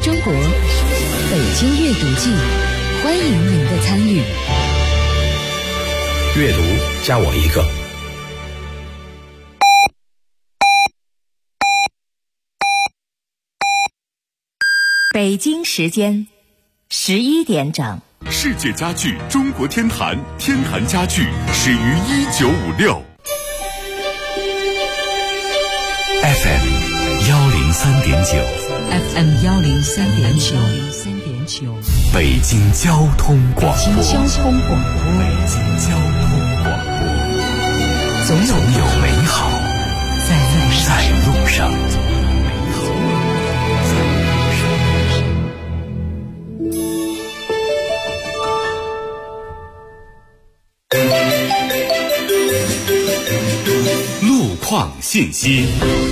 中国，北京阅读季，欢迎您的参与。 阅读加我一个。 北京时间11点整。 世界家具中国天坛，天坛家具始于1956。 FM 103.9 FM 103.9 北京交通广播。 北京总有美好在路上。 路况信息。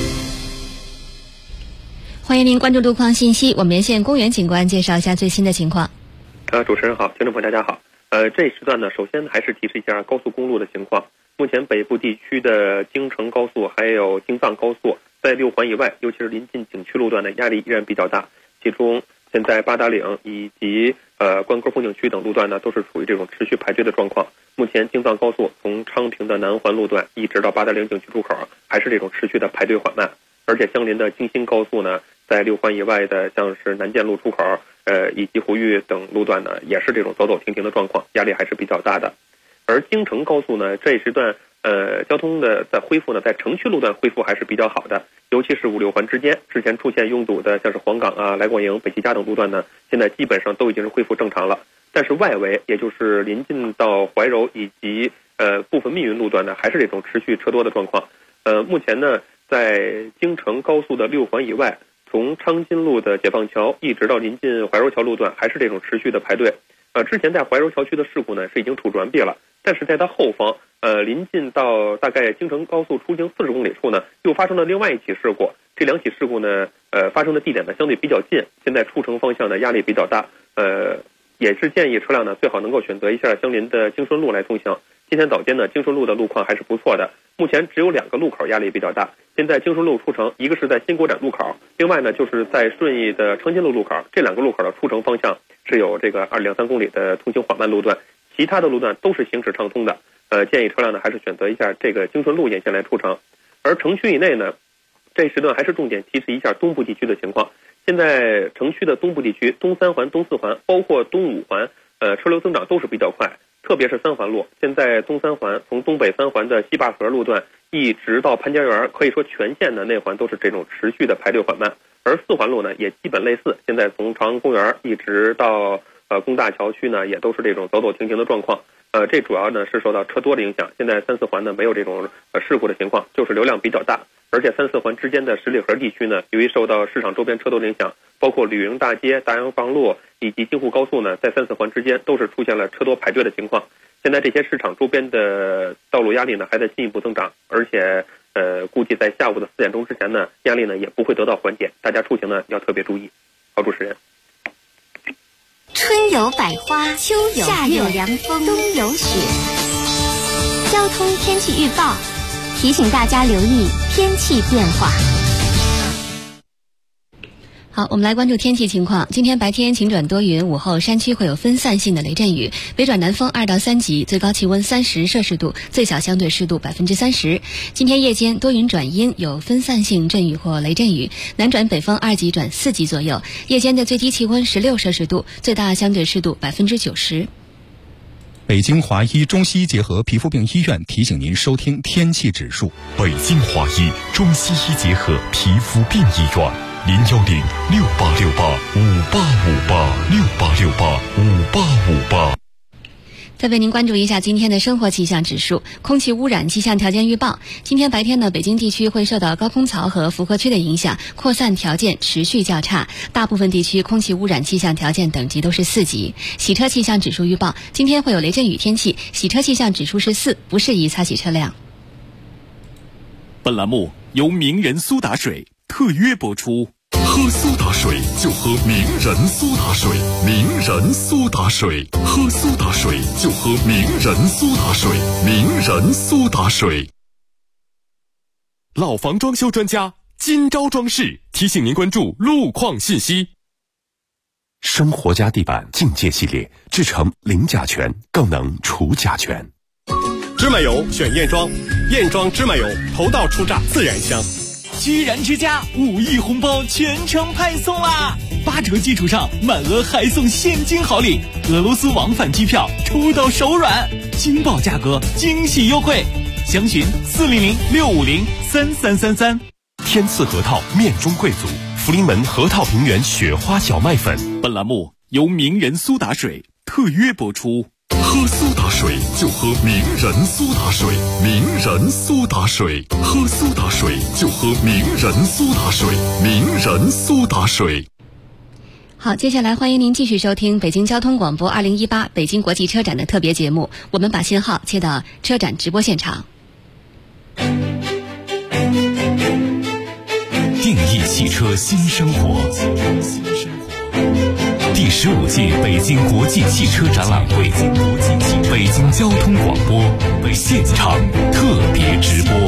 欢迎您关注路况信息，我们连线公园警官介绍一下最新的情况。 主持人好，听众朋友大家好。这一时段呢，首先还是提示一下高速公路的情况。目前北部地区的京承高速还有京藏高速在6环以外，尤其是临近景区路段的压力依然比较大。其中现在八达岭以及关沟风景区等路段呢，都是处于这种持续排队的状况。目前京藏高速从昌平的南环路段一直到八达岭景区出口，还是这种持续的排队缓慢。而且相邻的京新高速呢，在6环以外的像是南建路出口以及胡玉等路段呢，也是这种走走停停的状况，压力还是比较大的。而京承高速呢，这一时段交通的在恢复呢，在城区路段恢复还是比较好的，尤其是5、6环之间之前出现拥堵的像是黄岗啊、来广营、北齐家等路段呢，现在基本上都已经是恢复正常了。但是外围也就是临近到怀柔以及部分密云路段呢，还是这种持续车多的状况。目前呢，在京承高速的6环以外，从昌金路的解放桥一直到临近怀柔桥路段，还是这种持续的排队。之前在怀柔桥区的事故呢，是已经处置完毕了，但是在它后方临近到大概京承高速出行40公里处呢，又发生了另外一起事故。这两起事故呢发生的地点呢相对比较近，现在出城方向呢压力比较大，也是建议车辆呢最好能够选择一下相邻的京顺路来通行。今天早间呢，京顺路的路况还是不错的，目前只有2个路口压力比较大。现在京顺路出城，一个是在新国展路口，另外呢就是在顺义的昌金路路口，这2个路口的出城方向是有这个2-3公里的通行缓慢路段，其他的路段都是行驶畅通的。建议车辆呢还是选择一下这个京顺路沿线来出城。而城区以内呢，这一时段还是重点提示一下东部地区的情况。现在城区的东部地区，东3环、东4环，包括东5环，车流增长都是比较快。特别是3环路，现在东3环从东北3环的西坝河路段一直到潘家园，可以说全线的内环都是这种持续的排队缓慢。而4环路呢也基本类似，现在从朝阳公园一直到工大桥区呢，也都是这种走走停停的状况。这主要呢是受到车多的影响。现在3、4环呢没有这种事故的情况，就是流量比较大。而且3、4环之间的十里河地区呢，由于受到市场周边车多的影响，包括旅营大街、大洋房路以及京沪高速呢，在3、4环之间都是出现了车多排队的情况。现在这些市场周边的道路压力呢还在进一步增长，而且估计在下午的4点钟之前呢，压力呢也不会得到缓解，大家出行呢要特别注意。好，主持人。 春有百花，秋有夏有凉风，冬有雪。交通天气预报提醒大家留意天气变化。 好，我们来关注天气情况。今天白天晴转多云，午后山区会有分散性的雷阵雨，北转南风2到3级，最高气温30摄氏度，最小相对湿度30%。今天夜间多云转阴，有分散性阵雨或雷阵雨，南转北风2级转4级左右，夜间的最低气温16摄氏度，最大相对湿度90%。 北京华医中西医结合皮肤病医院提醒您收听天气指数。 北京华医中西医结合皮肤病医院，010-6868-5858，6868-5858。 再为您关注一下今天的生活气象指数。空气污染气象条件预报，今天白天呢，北京地区会受到高空槽和符合区的影响，扩散条件持续较差，大部分地区空气污染气象条件等级都是4级。洗车气象指数预报，今天会有雷阵雨天气，洗车气象指数是4，不适宜擦洗车辆。 本栏目由名人苏打水特约播出。喝苏打水就喝名人苏打水，名人苏打水，喝苏打水就喝名人苏打水，名人苏打水。老房装修专家金招装饰提醒您关注路况信息。 生活家地板境界系列，制成零甲醛，更能除甲醛。 芝麻油选燕庄，燕庄芝麻油头道出榨自然香。 居然之家5亿红包全程派送啦！8折基础上满额还送现金好礼，俄罗斯往返机票抽到手软，惊爆价格，惊喜优惠，详询400-650-3333。 天赐核桃面中贵族，福临门核桃平原雪花小麦粉。 本栏目由名人苏打水特约播出。 喝苏打水就喝名人苏打水，名人苏打水，喝苏打水就喝名人苏打水，名人苏打水。 好，接下来欢迎您继续收听北京交通广播2018北京国际车展的特别节目，我们把信号切到车展直播现场。 定义汽车新生活。第15届北京国际汽车展览会，北京交通广播现场特别直播。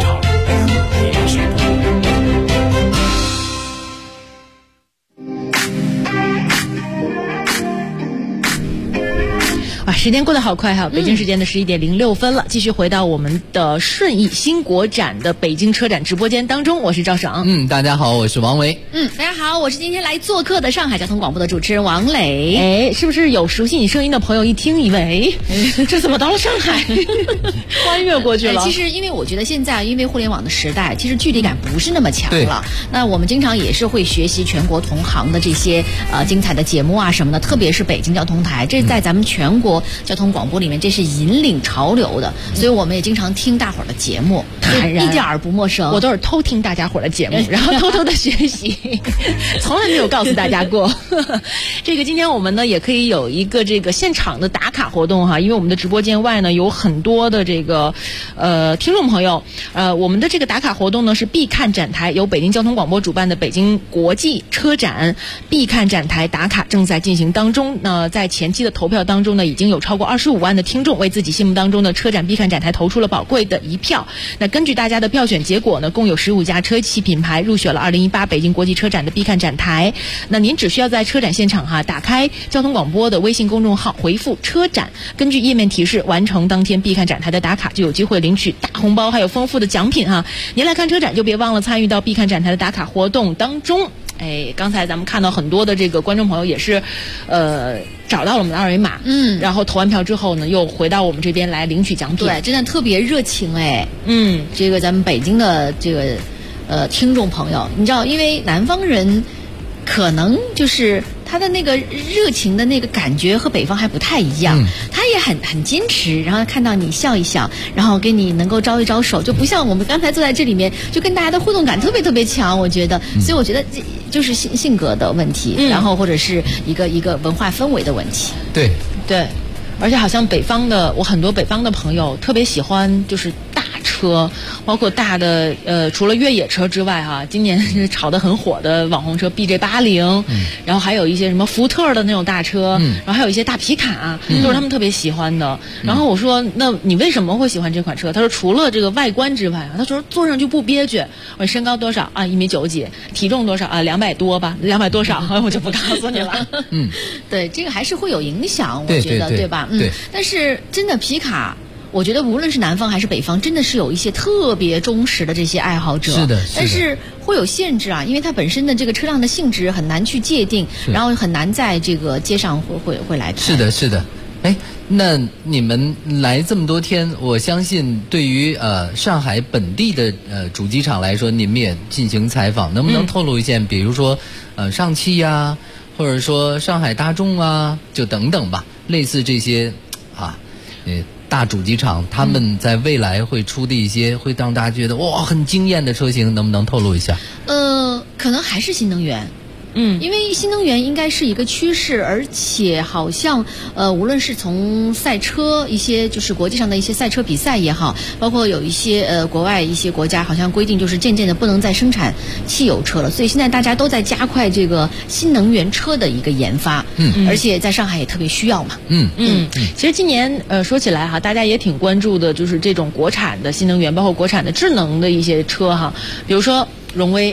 时间过得好快哈，北京时间的11点06分了，继续回到我们的顺义新国展的北京车展直播间当中，我是赵省。 大家好，我是王维。 大家好，我是今天来做客的上海交通广播的主持人王磊。 哎，是不是有熟悉你声音的朋友一听以为，这怎么到了上海，穿越过去了？ 其实因为我觉得现在因为互联网的时代，其实距离感不是那么强了。那我们经常也是会学习全国同行的这些精彩的节目啊什么的，特别是北京交通台，这在咱们全国交通广播里面，这是引领潮流的，所以我们也经常听大伙儿的节目，一点儿不陌生。 我都是偷听大家伙儿的节目，然后偷偷的学习，从来没有告诉大家过。这个今天我们呢也可以有一个这个现场的打卡活动哈，因为我们的直播间外呢有很多的这个听众朋友，我们的这个打卡活动呢是必看展台，由北京交通广播主办的北京国际车展必看展台打卡正在进行当中。那在前期的投票当中呢，已经有超过25万的听众为自己心目当中的车展必看展台投出了宝贵的一票。那根据大家的票选结果呢，共有15家车企品牌入选了2018北京国际车展的必看展台。那您只需要在车展现场打开交通广播的微信公众号，回复车展，根据页面提示完成当天必看展台的打卡，就有机会领取大红包还有丰富的奖品哈。您来看车展就别忘了参与到必看展台的打卡活动当中。刚才咱们看到很多的这个观众朋友也是找到了我们的二维码，然后投完票之后呢又回到我们这边来领取奖品。 对，真的特别热情这个咱们北京的这个听众朋友，你知道因为南方人可能就是他的那个热情的那个感觉和北方还不太一样，他也很坚持，然后看到你笑一笑，然后给你能够招一招手，就不像我们刚才坐在这里面就跟大家的互动感特别特别强，我觉得，所以我觉得这就是性格的问题，然后或者是一个文化氛围的问题。 对， 而且好像我很多北方的朋友特别喜欢就是大车，包括大的除了越野车之外今年是炒得很火的网红车 BJ80，然后还有一些什么福特的那种大车，然后还有一些大皮卡，都是他们特别喜欢的。然后我说那你为什么会喜欢这款车？他说除了这个外观之外他说坐上去不憋屈。我说身高多少1.9米几，体重多少200多吧，200多少我就不告诉你了。 对，这个还是会有影响，我觉得对吧？但是真的皮卡，我觉得无论是南方还是北方，真的是有一些特别忠实的这些爱好者。 是的， 但是会有限制因为它本身的这个车辆的性质很难去界定，然后很难在这个街上会来开。 是的。那你们来这么多天，我相信对于上海本地的主机厂来说，你们也进行采访，能不能透露一些，比如说上汽呀，或者说上海大众啊，就等等吧，类似这些大主机厂他们在未来会出的一些会让大家觉得哇很惊艳的车型，能不能透露一下？ 可能还是新能源。因为新能源应该是一个趋势，而且好像无论是从赛车一些就是国际上的一些赛车比赛也好，包括有一些国外一些国家好像规定就是渐渐的不能再生产汽油车了，所以现在大家都在加快这个新能源车的一个研发，而且在上海也特别需要嘛。 其实今年说起来大家也挺关注的，就是这种国产的新能源，包括国产的智能的一些车比如说荣威。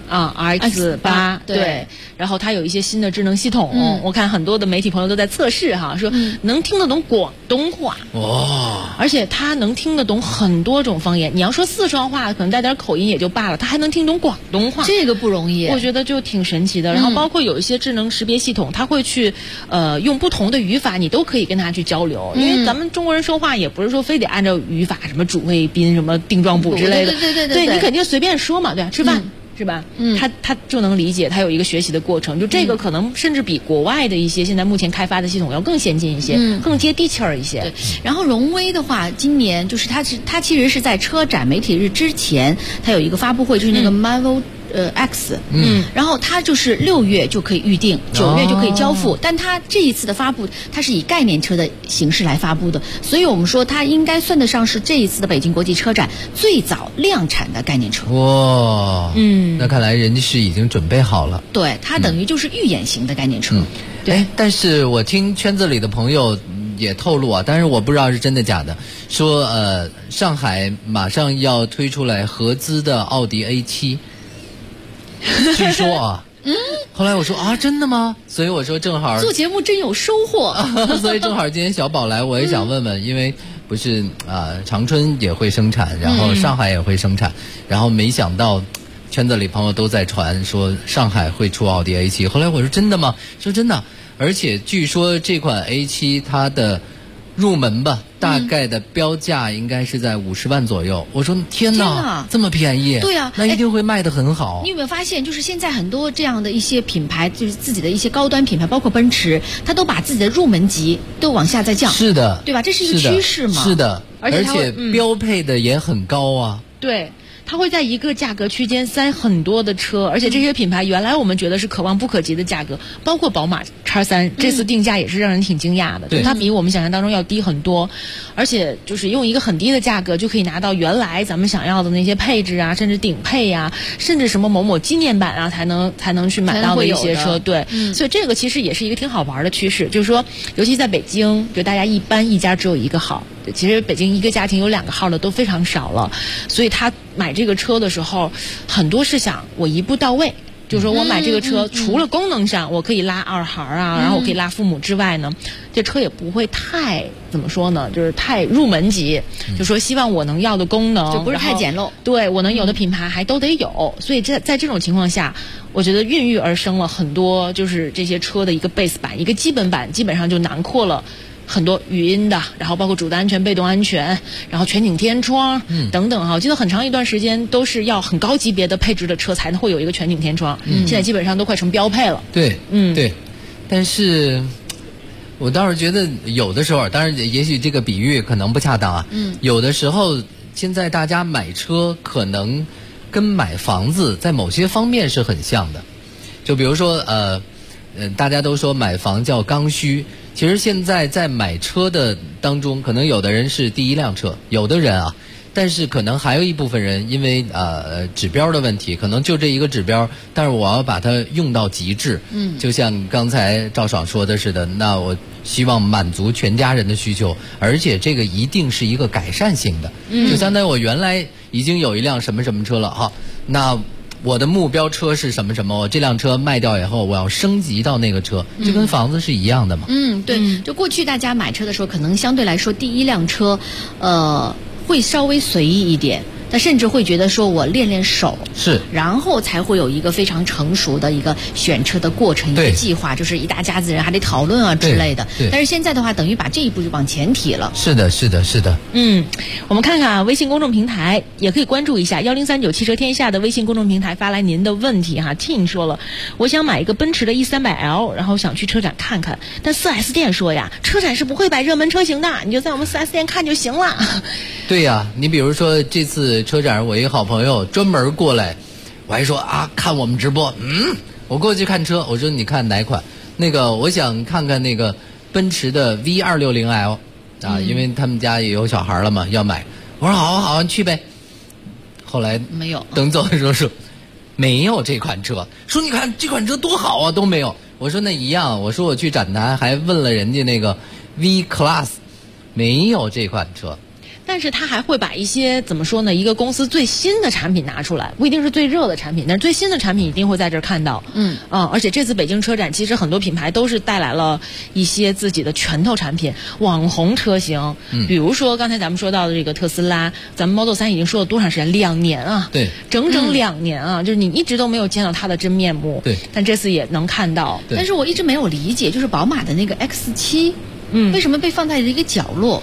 啊 RX8， 对， 然后它有一些新的智能系统，我看很多的媒体朋友都在测试哈，说能听得懂广东话，而且它能听得懂很多种方言。你要说四川话可能带点口音也就罢了，它还能听懂广东话， 这个不容易， 我觉得就挺神奇的。然后包括有一些智能识别系统，它会去用不同的语法，你都可以跟它去交流，因为咱们中国人说话也不是说非得按照语法什么主谓宾什么定状补之类的，对你肯定随便说嘛，对吧？吃饭。是吧？他就能理解，他有一个学习的过程。就这个可能甚至比国外的一些现在目前开发的系统要更先进一些，更接地气儿一些。 对。然后荣威的话，今年就是它其实是在车展媒体日之前，它有一个发布会，就是那个 Marvel X，然后它就是6月就可以预定，9月就可以交付。但它这一次的发布，它是以概念车的形式来发布的，所以我们说它应该算得上是这一次的北京国际车展最早量产的概念车。 哇，那看来人家是已经准备好了。 对，它等于就是预演型的概念车。 对，但是我听圈子里的朋友也透露啊，但是我不知道是真的假的，说上海马上要推出来合资的奥迪 A7。据说啊，后来我说啊，真的吗？所以我说正好做节目真有收获， 所以正好今天小宝来，我也想问问，因为不是长春也会生产，然后上海也会生产，然后没想到圈子里朋友都在传说上海会出奥迪 A7， 后来我说真的吗？说真的，而且据说这款 A7 它的入门吧，大概的标价应该是在50万左右。我说天哪，这么便宜？ 对啊， 那一定会卖得很好。 你有没有发现，就是现在很多这样的一些品牌，就是自己的一些高端品牌，包括奔驰，它都把自己的入门级都往下再降。 是的， 对吧？这是一个趋势嘛。 是的，而且标配的也很高啊。 对。它会在一个价格区间塞很多的车，而且这些品牌原来我们觉得是可望不可及的价格，包括宝马 X3，这次定价也是让人挺惊讶的，它比我们想象当中要低很多，而且就是用一个很低的价格就可以拿到原来咱们想要的那些配置啊，甚至顶配啊，甚至什么某某纪念版啊才能去买到的一些车，对，所以这个其实也是一个挺好玩的趋势，就是说，尤其在北京，就大家一般一家只有一个号。其实北京一个家庭有2个号的都非常少了，所以他买这个车的时候，很多是想我一步到位，就是说我买这个车，除了功能上我可以拉2孩啊，然后我可以拉父母之外呢，这车也不会太怎么说呢，就是太入门级，就说希望我能要的功能就不是太简陋， 对我能有的品牌还都得有，所以在这种情况下，我觉得孕育而生了很多就是这些车的一个 base 版，一个基本版，基本上就囊括了。很多语音的，然后包括主动安全、被动安全，然后全景天窗等等哈。我记得很长一段时间都是要很高级别的配置的车才会有一个全景天窗，现在基本上都快成标配了。 对，对。但是我倒是觉得有的时候，当然也许这个比喻可能不恰当啊。有的时候现在大家买车可能跟买房子在某些方面是很像的，就比如说大家都说买房叫刚需。其实现在在买车的当中，可能有的人是第一辆车，有的人啊，但是可能还有一部分人因为指标的问题，可能就这一个指标，但是我要把它用到极致。就像刚才赵爽说的似的，那我希望满足全家人的需求，而且这个一定是一个改善性的。就相当于我原来已经有一辆什么什么车了哈，那我的目标车是什么什么？我这辆车卖掉以后，我要升级到那个车，就跟房子是一样的嘛。 对，就过去大家买车的时候，可能相对来说第一辆车，会稍微随意一点。他甚至会觉得说我练练手， 是， 然后才会有一个非常成熟的一个选车的过程，一个计划，就是一大家子人还得讨论啊之类的。但是现在的话，等于把这一步就往前提了。 是的，是的，是的。 我们看看啊，微信公众平台也可以关注一下1039汽车天下的微信公众平台发来您的问题哈。Tin 说了，我想买一个奔驰的 E300L， 然后想去车展看看，但 4S 店说呀，车展是不会摆热门车型的，你就在我们 4S 店看就行了。 对呀，你比如说这次车展，我一个好朋友专门过来，我还说啊，看我们直播，我过去看车，我说你看哪款？那个我想看看那个奔驰的 V260L 啊，因为他们家也有小孩了嘛，要买。我说好，你去呗。后来没有， 等走的时候说没有这款车，说你看这款车多好啊，都没有。我说那一样，我说我去展台还问了人家那个 V Class， 没有这款车。 但是他还会把一些怎么说呢，一个公司最新的产品拿出来，不一定是最热的产品，但是最新的产品一定会在这儿看到。而且这次北京车展，其实很多品牌都是带来了一些自己的拳头产品、网红车型，比如说刚才咱们说到的这个特斯拉，咱们 Model 3已经说了多长时间？2年啊， 对， 整整2年啊，就是你一直都没有见到它的真面目， 对， 但这次也能看到。 但是我一直没有理解，就是宝马的那个 X7，为什么被放在一个角落？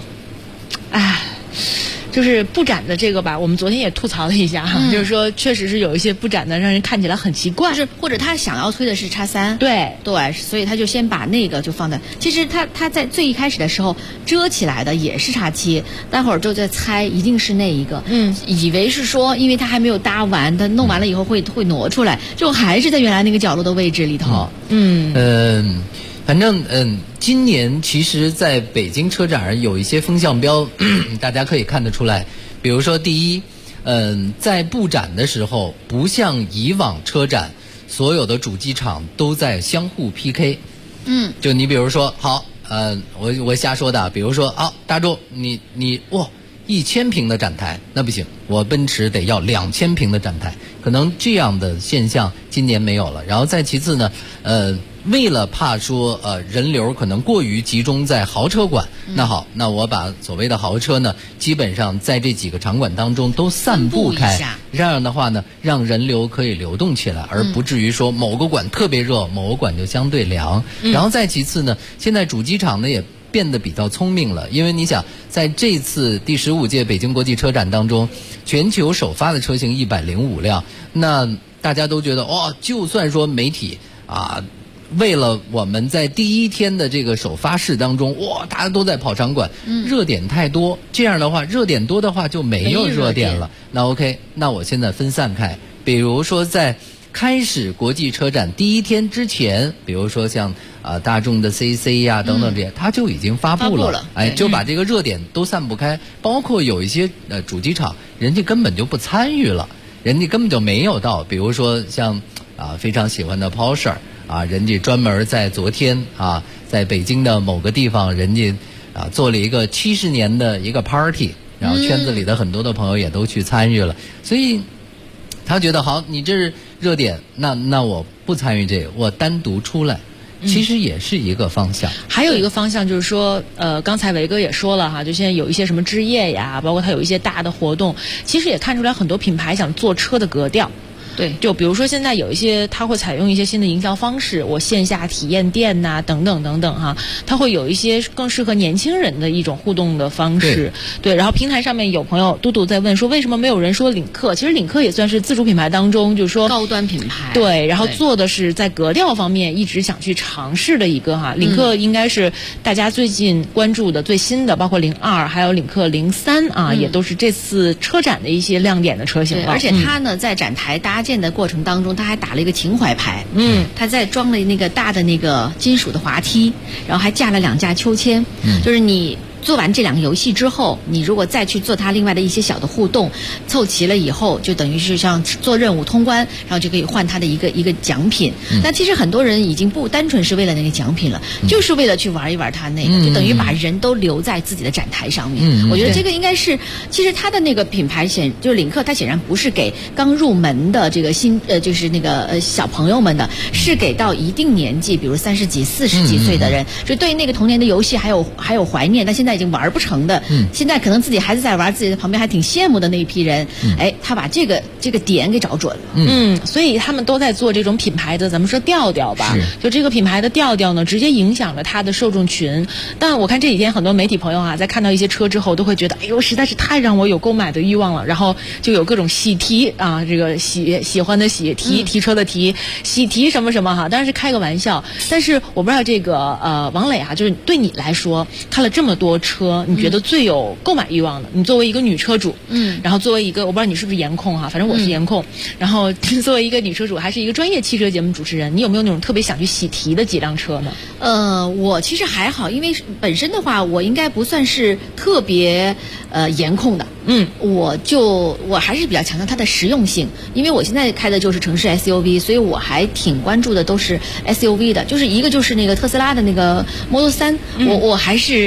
就是布展的这个吧，我们昨天也吐槽了一下哈，就是说确实是有一些布展的让人看起来很奇怪， 就是或者他想要推的是X3， 对， 所以他就先把那个就放在，其实他在最一开始的时候遮起来的也是X7，待会儿就在猜一定是那一个，以为是说因为他还没有搭完，他弄完了以后会挪出来，就还是在原来那个角落的位置里头。 反正今年其实在北京车展有一些风向标，大家可以看得出来。比如说第一，在布展的时候，不像以往车展，所有的主机厂都在相互 PK。就你比如说，好，我瞎说的，比如说大众，你哇，1000平的展台，那不行，我奔驰得要2000平的展台，可能这样的现象今年没有了。然后再其次呢，为了怕说人流可能过于集中在豪车馆，那好，那我把所谓的豪车呢，基本上在这几个场馆当中都散布开，这样的话呢，让人流可以流动起来，而不至于说某个馆特别热，某个馆就相对凉。然后再其次呢，现在主机厂呢也变得比较聪明了，因为你想，在这次第15届北京国际车展当中，全球首发的车型105辆，那大家都觉得就算说媒体为了我们在第一天的这个首发式当中，大家都在跑场馆，热点太多，这样的话热点多的话就没有热点了。那 OK， 那我现在分散开，比如说在开始国际车展第一天之前，比如说像大众的 CC 呀等等这些，它就已经发布了，就把这个热点都散布开，包括有一些主机厂，人家根本就不参与了，人家根本就没有到，比如说像非常喜欢的 Porsche。人家专门在昨天在北京的某个地方，人家做了一个70年的一个 party， 然后圈子里的很多的朋友也都去参与了，所以他觉得好，你这是热点，那我不参与这个，我单独出来，其实也是一个方向。 还有一个方向就是说，刚才维哥也说了哈，就现在有一些什么之夜呀，包括它有一些大的活动，其实也看出来很多品牌想做车的格调。对，就比如说现在有一些它会采用一些新的营销方式，我线下体验店呐、等等等等哈，它会有一些更适合年轻人的一种互动的方式。对，然后平台上面有朋友嘟嘟在问说，为什么没有人说领克？其实领克也算是自主品牌当中，就是说高端品牌。对， 然后做的是在格调方面一直想去尝试的一个哈。领克应该是大家最近关注的最新的，包括02还有领克03也都是这次车展的一些亮点的车型了。 而且它呢在展台搭建的过程当中，他还打了一个情怀牌，他在装了那个大的那个金属的滑梯，然后还架了2架秋千，就是你做完这2个游戏之后，你如果再去做它另外的一些小的互动，凑齐了以后，就等于是像做任务通关，然后就可以换它的一个奖品。但其实很多人已经不单纯是为了那个奖品了，就是为了去玩一玩它那个，就等于把人都留在自己的展台上面。我觉得这个应该是，其实它的那个品牌就是领克，它显然不是给刚入门的这个就是那个小朋友们的，是给到一定年纪，比如30几、40几岁的人，就对那个童年的游戏还有怀念，但现在已经玩不成的，现在可能自己孩子在玩，自己的旁边还挺羡慕的那一批人，他把这个点给找准了， 所以他们都在做这种品牌的咱们说调调吧，就这个品牌的调调呢，直接影响了他的受众群。但我看这几天很多媒体朋友在看到一些车之后，都会觉得，哎呦，实在是太让我有购买的欲望了，然后就有各种喜提这个喜欢的喜提车的提喜提什么什么哈，当然是开个玩笑。但是我不知道这个王磊就是对你来说，看了这么多车，你觉得最有购买欲望的，你作为一个女车主，然后作为一个，我不知道你是不是颜控哈，反正我是颜控，然后作为一个女车主，还是一个专业汽车节目主持人，你有没有那种特别想去喜提的几辆车呢？ 我其实还好，因为本身的话，我应该不算是特别颜控的，我还是比较强调它的实用性，因为我现在开的就是城市 SUV， 所以我还挺关注的都是 SUV 的，就是一个就是那个特斯拉的那个 Model 3，我还是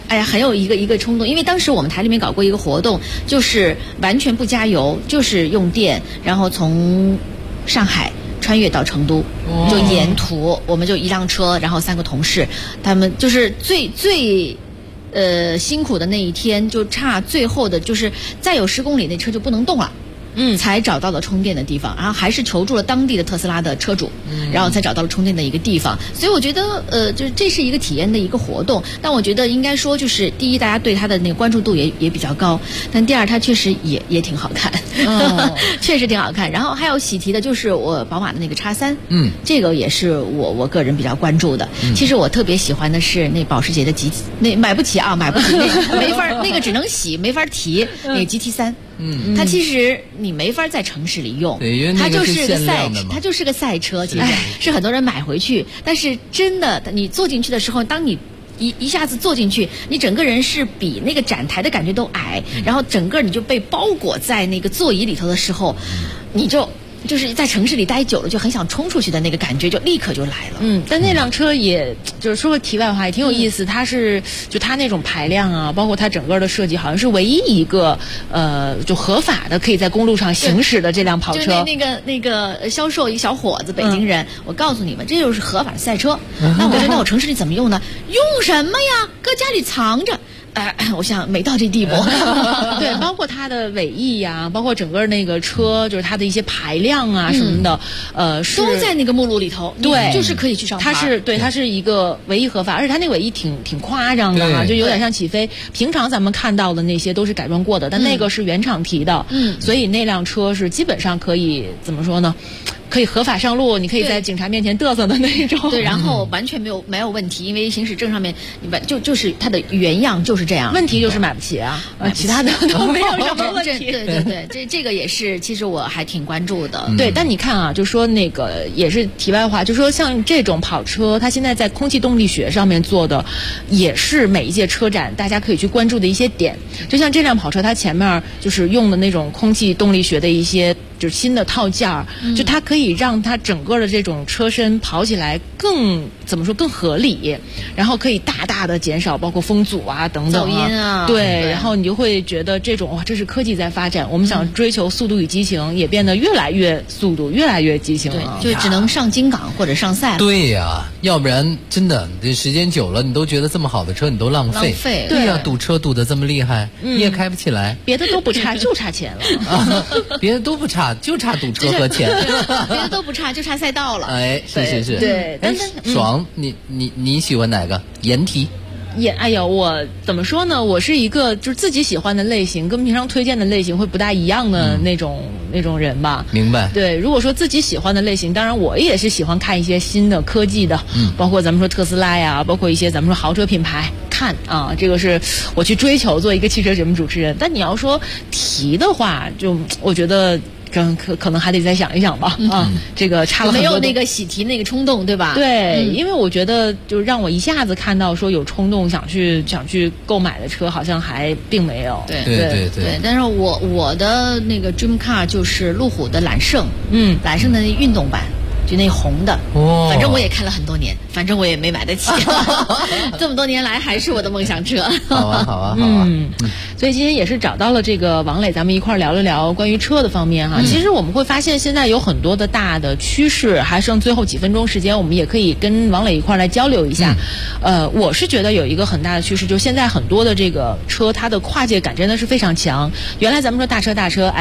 哎呀，很有一个冲动，因为当时我们台里面搞过一个活动，就是完全不加油，就是用电，然后从上海穿越到成都，就沿途我们就一辆车，然后3个同事，他们就是最辛苦的那一天，就差最后的就是再有10公里那车就不能动了。才找到了充电的地方，然后还是求助了当地的特斯拉的车主，然后才找到了充电的一个地方。所以我觉得，就是这是一个体验的一个活动。但我觉得应该说，就是第一，大家对它的那个关注度也比较高；但第二，它确实也挺好看，确实挺好看。然后还有喜提的就是我宝马的那个X3，这个也是我个人比较关注的。其实我特别喜欢的是那保时捷的那买不起，那没法，那个只能洗，没法提那个 GT3。它其实你没法在城市里用，它就是个赛车，其实是很多人买回去，但是真的你坐进去的时候，当你一下子坐进去，你整个人是比那个展台的感觉都矮，然后整个你就被包裹在那个座椅里头的时候，你就是在城市里待久了，就很想冲出去的那个感觉，就立刻就来了。 但那辆车也就是说个题外话，也挺有意思。它是就它那种排量啊，包括它整个的设计，好像是唯一一个就合法的可以在公路上行驶的这辆跑车。 就那个销售一小伙子，北京人，我告诉你们，这就是合法的赛车。那我觉得，那我城市里怎么用呢？用什么呀？搁家里藏着。我想没到这地步。 对，包括它的尾翼呀，包括整个那个车，就是它的一些排量啊什么的， 都在那个目录里头。 对， 就是可以去上牌。 它是一个唯一合法，而且它那个尾翼挺夸张的哈，就有点像起飞。平常咱们看到的那些都是改装过的，但那个是原厂提的，所以那辆车是基本上可以怎么说呢？可以合法上路，你可以在警察面前嘚瑟的那种。 对，然后完全没有问题，因为行驶证上面就是它的原样就是这样。 问题就是买不起啊，其他的都没有什么问题。 对，这个也是，其实我还挺关注的。 对，但你看啊，就说那个也是题外话，就说像这种跑车，它现在在空气动力学上面做的，也是每一届车展大家可以去关注的一些点。就像这辆跑车，它前面就是用的那种空气动力学的一些。就是新的套件儿，就它可以让它整个的这种车身跑起来更怎么说更合理，然后可以大大的减少包括风阻啊等等噪音啊， 对，然后你就会觉得这种哇，这是科技在发展，我们想追求速度与激情，也变得越来越速度，越来越激情了， 对，就只能上金港或者上赛了。 对呀，要不然真的这时间久了，你都觉得这么好的车你都浪费。对呀，堵车堵得这么厉害，你也开不起来。 别的都不差，就差钱了。 别的都不差。就差堵车和钱， 别的都不差，就差赛道了。 哎，是， 对。但爽，你喜欢哪个？盐提。 哎呀，我怎么说呢？我是一个就是自己喜欢的类型，跟平常推荐的类型会不大一样的那种人吧。 明白。 对，如果说自己喜欢的类型，当然我也是喜欢看一些新的科技的，包括咱们说特斯拉呀，包括一些咱们说豪车品牌。看啊，这个是我去追求做一个汽车节目主持人。但你要说提的话，就我觉得。可能还得再想一想吧这个差了很多， 没有那个喜提那个冲动，对吧？ 对，因为我觉得就让我一下子看到说有冲动想去购买的车，好像还并没有。 对。 但是我的那个 dream car 就是路虎的揽胜，揽胜的那运动版。就那红的，反正我也看了很多年，反正我也没买得起，这么多年来还是我的梦想车。 好啊。 所以今天也是找到了这个王磊，咱们一块聊一聊关于车的方面哈。其实我们会发现现在有很多的大的趋势，还剩最后几分钟时间，我们也可以跟王磊一块来交流一下。我是觉得有一个很大的趋势，就是现在很多的这个车，它的跨界感真的是非常强。原来咱们说大车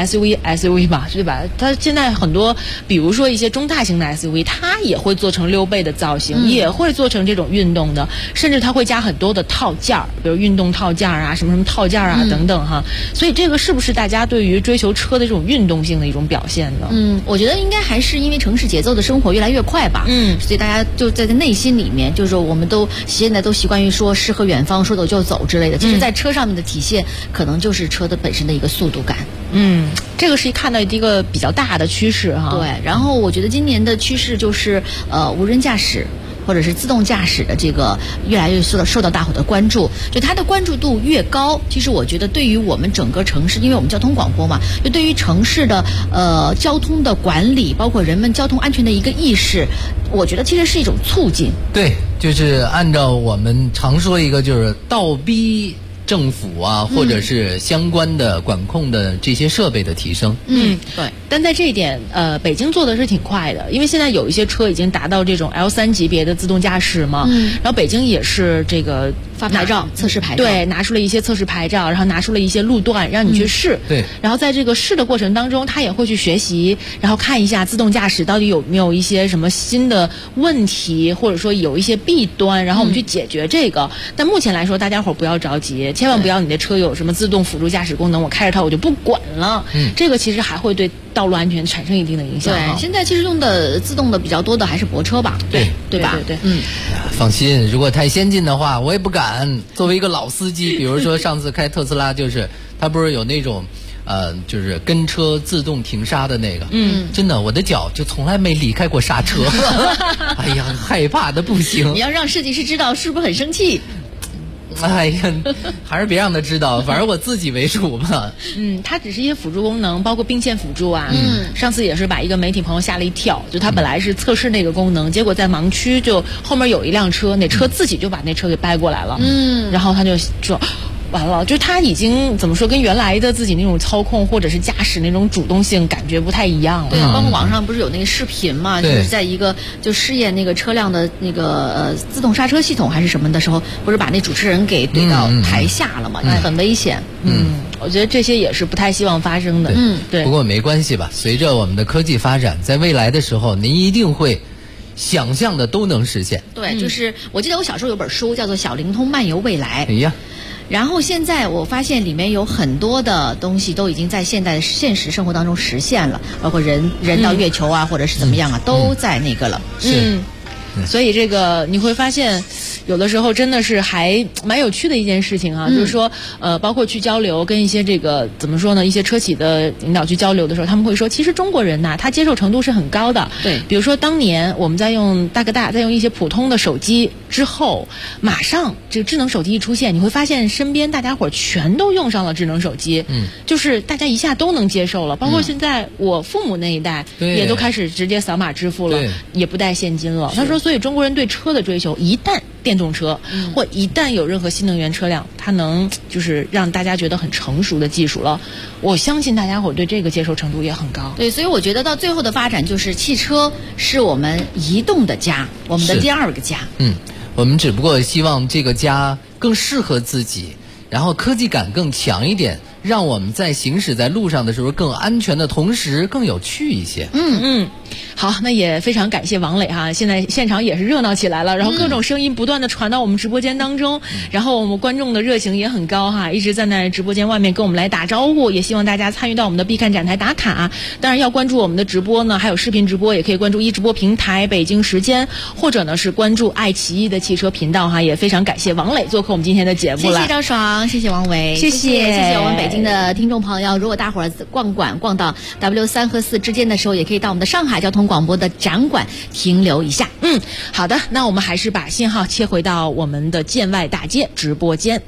SUV 吧，对吧？它现在很多，比如说一些中大型的SUV， 它也会做成溜背的造型，也会做成这种运动的，甚至它会加很多的套件儿，比如运动套件啊，什么套件啊等等哈。所以这个是不是大家对于追求车的这种运动性的一种表现呢？ 我觉得应该还是因为城市节奏的生活越来越快吧。所以大家就在内心里面，就是我们都现在都习惯于说诗和远方，说走就走之类的。其实，在车上面的体现，可能就是车的本身的一个速度感。 这个是看到一个比较大的趋势哈。 对，然后我觉得今年的趋势就是无人驾驶。 或者是自动驾驶的这个越来越受到大伙的关注，就它的关注度越高，其实我觉得对于我们整个城市，因为我们交通广播嘛，就对于城市的交通的管理，包括人们交通安全的一个意识，我觉得其实是一种促进。 对，就是按照我们常说一个，就是倒逼政府啊，或者是相关的管控的这些设备的提升。 对。但在这一点，北京做的是挺快的，因为现在有一些车已经达到这种 L3级别的自动驾驶嘛。然后北京也是这个发牌照、测试牌照， 对，拿出了一些测试牌照，然后拿出了一些路段让你去试。 对。 然后在这个试的过程当中，他也会去学习，然后看一下自动驾驶到底有没有一些什么新的问题，或者说有一些弊端，然后我们去解决这个。但目前来说，大家伙不要着急，千万不要你的车有什么自动辅助驾驶功能，我开着它我就不管了。这个其实还会对道路安全产生一定的影响。 对，现在其实用的自动的比较多的还是泊车吧，对吧？ 对。 放心，如果太先进的话，我也不敢。作为一个老司机，比如说上次开特斯拉，就是它不是有那种就是跟车自动停刹的那个，真的，我的脚就从来没离开过刹车。哎呀，害怕的不行。 你要让设计师知道，是不是很生气？ 哎呀，还是别让他知道，反正我自己为主吧。 它只是一些辅助功能，包括并线辅助啊。上次也是把一个媒体朋友吓了一跳，就他本来是测试那个功能，结果在盲区就后面有一辆车，那车自己就把那车给掰过来了。然后他就说。完了，就是他已经怎么说，跟原来的自己那种操控或者是驾驶那种主动性感觉不太一样了。 对，包括网上不是有那个视频嘛，就是在一个就试验那个车辆的那个自动刹车系统还是什么的时候，不是把那主持人给怼到台下了嘛，很危险。我觉得这些也是不太希望发生的。对。 不过没关系吧，随着我们的科技发展，在未来的时候，您一定会想象的都能实现。 对，就是我记得我小时候有本书叫做《小灵通漫游未来》。 哎呀。 然后现在我发现里面有很多的东西都已经在现实生活当中实现了，包括人到月球啊，或者是怎么样啊，都在那个了。 所以这个你会发现，有的时候真的是还蛮有趣的一件事情啊，就是说包括去交流，跟一些这个怎么说呢，一些车企的领导去交流的时候，他们会说，其实中国人呐，他接受程度是很高的。 对， 比如说当年我们在用在用一些普通的手机之后，马上这个智能手机一出现，你会发现身边大家伙全都用上了智能手机。就是大家一下都能接受了，包括现在我父母那一代也都开始直接扫码支付了，也不带现金了。他说，所以中国人对车的追求，一旦电动车或一旦有任何新能源车辆，它能就是让大家觉得很成熟的技术了，我相信大家伙对这个接受程度也很高。 对，所以我觉得到最后的发展就是汽车是我们移动的家，我们的第二个家。 我们只不过希望这个家更适合自己，然后科技感更强一点，让我们在行驶在路上的时候更安全的同时更有趣一些。 好，那也非常感谢王磊哈，现在现场也是热闹起来了，然后各种声音不断的传到我们直播间当中，然后我们观众的热情也很高哈，一直在那直播间外面跟我们来打招呼，也希望大家参与到我们的必看展台打卡。当然要关注我们的直播呢，还有视频直播，也可以关注直播平台北京时间，或者呢是关注爱奇艺的汽车频道哈。也非常感谢王磊做客我们今天的节目了。 谢谢赵爽，谢谢王维， 谢谢我们北京的听众朋友。如果大伙儿逛到 W3和4之间的时候，也可以到我们的上海交通广播的展馆停留一下。 好的，那我们还是把信号切回到我们的建外大街直播间。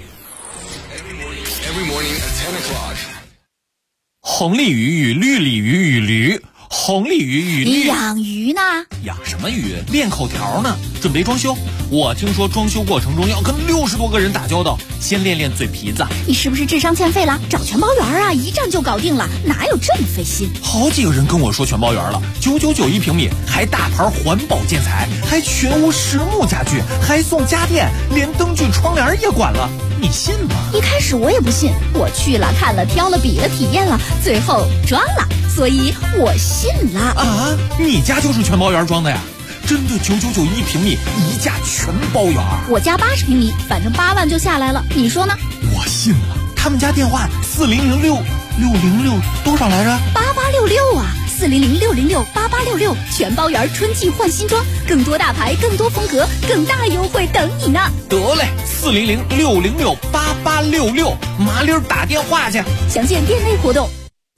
红鲤鱼与绿鲤鱼与驴，红鲤鱼与你养鱼呢？ 养什么鱼？练口条呢，准备装修。我听说装修过程中要跟60多个人打交道，先练练嘴皮子。 你是不是智商欠费了？找全包圆啊，一站就搞定了，哪有这么费心？ 好几个人跟我说全包圆了，999一平米，还大牌环保建材，还全屋实木家具，还送家电，连灯具窗帘也管了，你信吗？ 一开始我也不信，我去了看了挑了比了体验了，最后装了，所以我信了。 啊，你家就是全包圆装的呀？真的999一平米，一价全包圆。 我家80平米，反正8万就下来了，你说呢？ 我信了。他们家电话4006多少来着 ？8866啊，4006068866，全包圆，春季换新装，更多大牌，更多风格，更大优惠等你呢。 得嘞，4006068866，麻溜打电话去。 详见店内活动。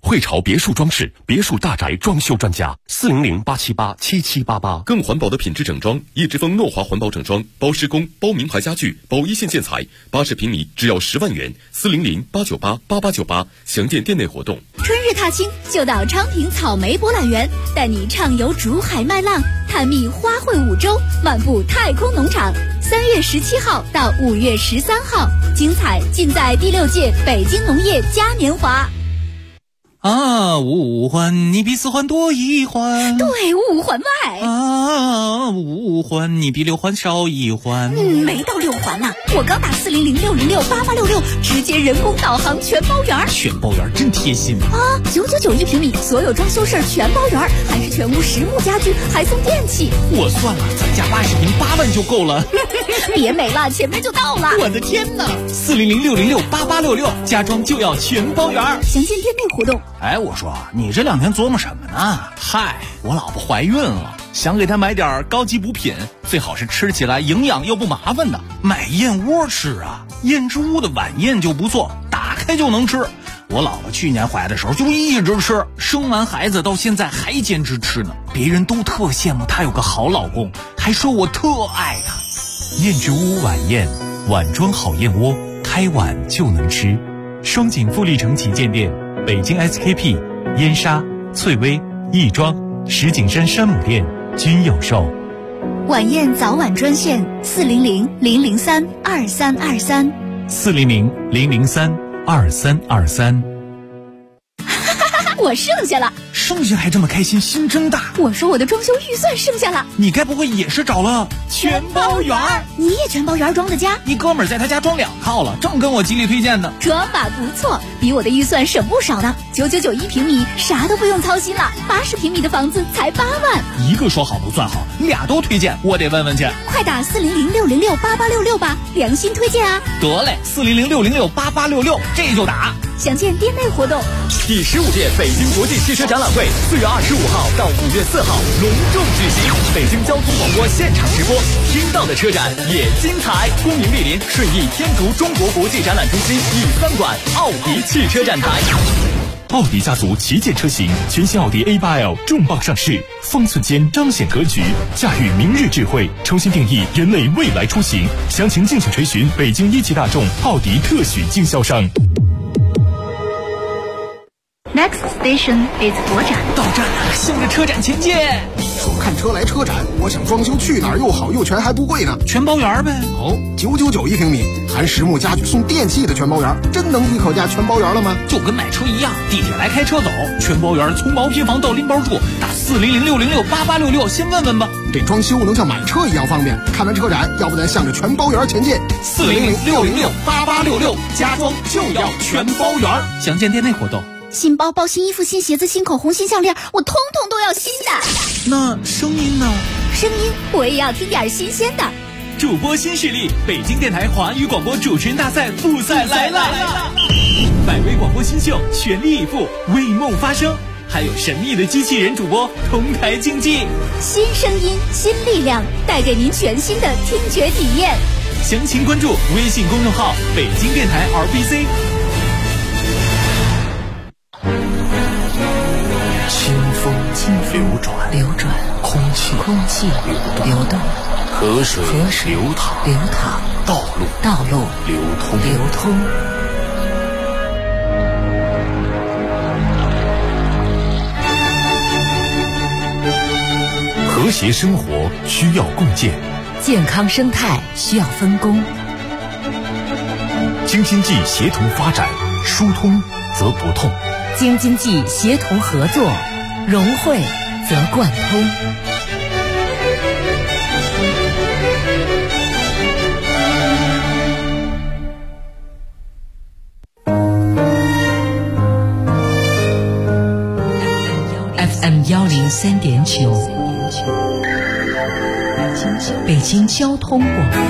汇潮别墅装饰，别墅大宅装修专家，400-878-7788。更环保的品质整装，一直丰诺华环保整装，包施工、包名牌家具、包一线建材，80平米只要10万元，400-898-8898。详见店内活动。 春日踏青就到昌平草莓博览园，带你畅游竹海麦浪，探秘花卉五洲，漫步太空农场。3月17号到5月13号，精彩尽在第6届北京农业嘉年华。 啊，五环你比4环多1环， 对，5环外啊，5环你比6环少1环。 没到6环呢，我刚打400-606-8866，直接人工导航全包圆。 全包圆真贴心啊！999一平米，所有装修事儿全包圆，还是全屋实木家居，还送电器。 我算了，咱家80平8万就够了。 别美了，前面就到了。 我的天哪！400-606-8866，家装就要全包圆。 详见店内活动。 哎，我说你这2天琢磨什么呢？嗨，我老婆怀孕了，想给她买点高级补品，最好是吃起来营养又不麻烦的。买燕窝吃啊，燕之屋的晚宴就不错，打开就能吃。我老婆去年怀的时候就一直吃，生完孩子到现在还坚持吃呢。别人都特羡慕她有个好老公，还说我特爱她。燕之屋晚宴，碗装好燕窝，开碗就能吃。双井富力城旗舰店，北京 SKP、燕莎、翠微、亦庄、石景山山姆店均有售。 晚宴早晚专线400-003-2323。 400-003-2323。 我剩下了， 剩下还这么开心，心真大。 我说我的装修预算剩下了， 你该不会也是找了全包圆？你也全包圆装的家？ 一哥们儿在他家装2套了，正跟我极力推荐呢。 装法不错，比我的预算省不少呢。999一平米，啥都不用操心了。80平米的房子才8万。 一个说好不算好，俩都推荐，我得问问去。 快打400-606-8866吧，良心推荐啊！ 得嘞，400-606-8866，这就打。 详见店内活动。 第15届北京国际汽车展览会4月25号到5月4号隆重举行，北京交通广播现场直播，听到的车展也精彩。恭迎莅临顺义天竺中国国际展览中心第3馆奥迪汽车展台。 奥迪家族旗舰车型，全新奥迪 A8L 重磅上市，方寸间彰显格局，驾驭明日智慧，重新定义人类未来出行。详情敬请垂询北京1汽大众奥迪特许经销商。 Next station is 国展。 到站了，向着车展前进。 说看车来车展，我想装修去哪儿又好又全还不贵呢？ 全包圆呗。 哦，999一平米，含实木家具送电器的全包圆，真能一口价全包圆了吗？ 就跟买车一样，地铁来开车走，全包圆从毛坯房到拎包住，打400-606-8866，先问问吧。 这装修能像买车一样方便。看完车展，要不咱向着全包圆前进。 400-606-8866，家装就要全包圆。 详见店内活动。 新包包、新衣服、新鞋子、新口红、新项链，我通通都要新的。 那声音呢？ 声音我也要听点新鲜的。 主播新势力，北京电台华语广播主持人大赛复赛来了！百位广播新秀全力以赴，为梦发声，还有神秘的机器人主播同台竞技。 新声音，新力量，带给您全新的听觉体验。 详情关注微信公众号“北京电台 RBC”。 清风流转，空气流动，河水流淌，道路流通。 和谐生活需要共建， 健康生态需要分工。 京津冀协同发展，疏通则不痛。 京津冀协同合作，融汇则贯通。FM 103.9，北京交通广播，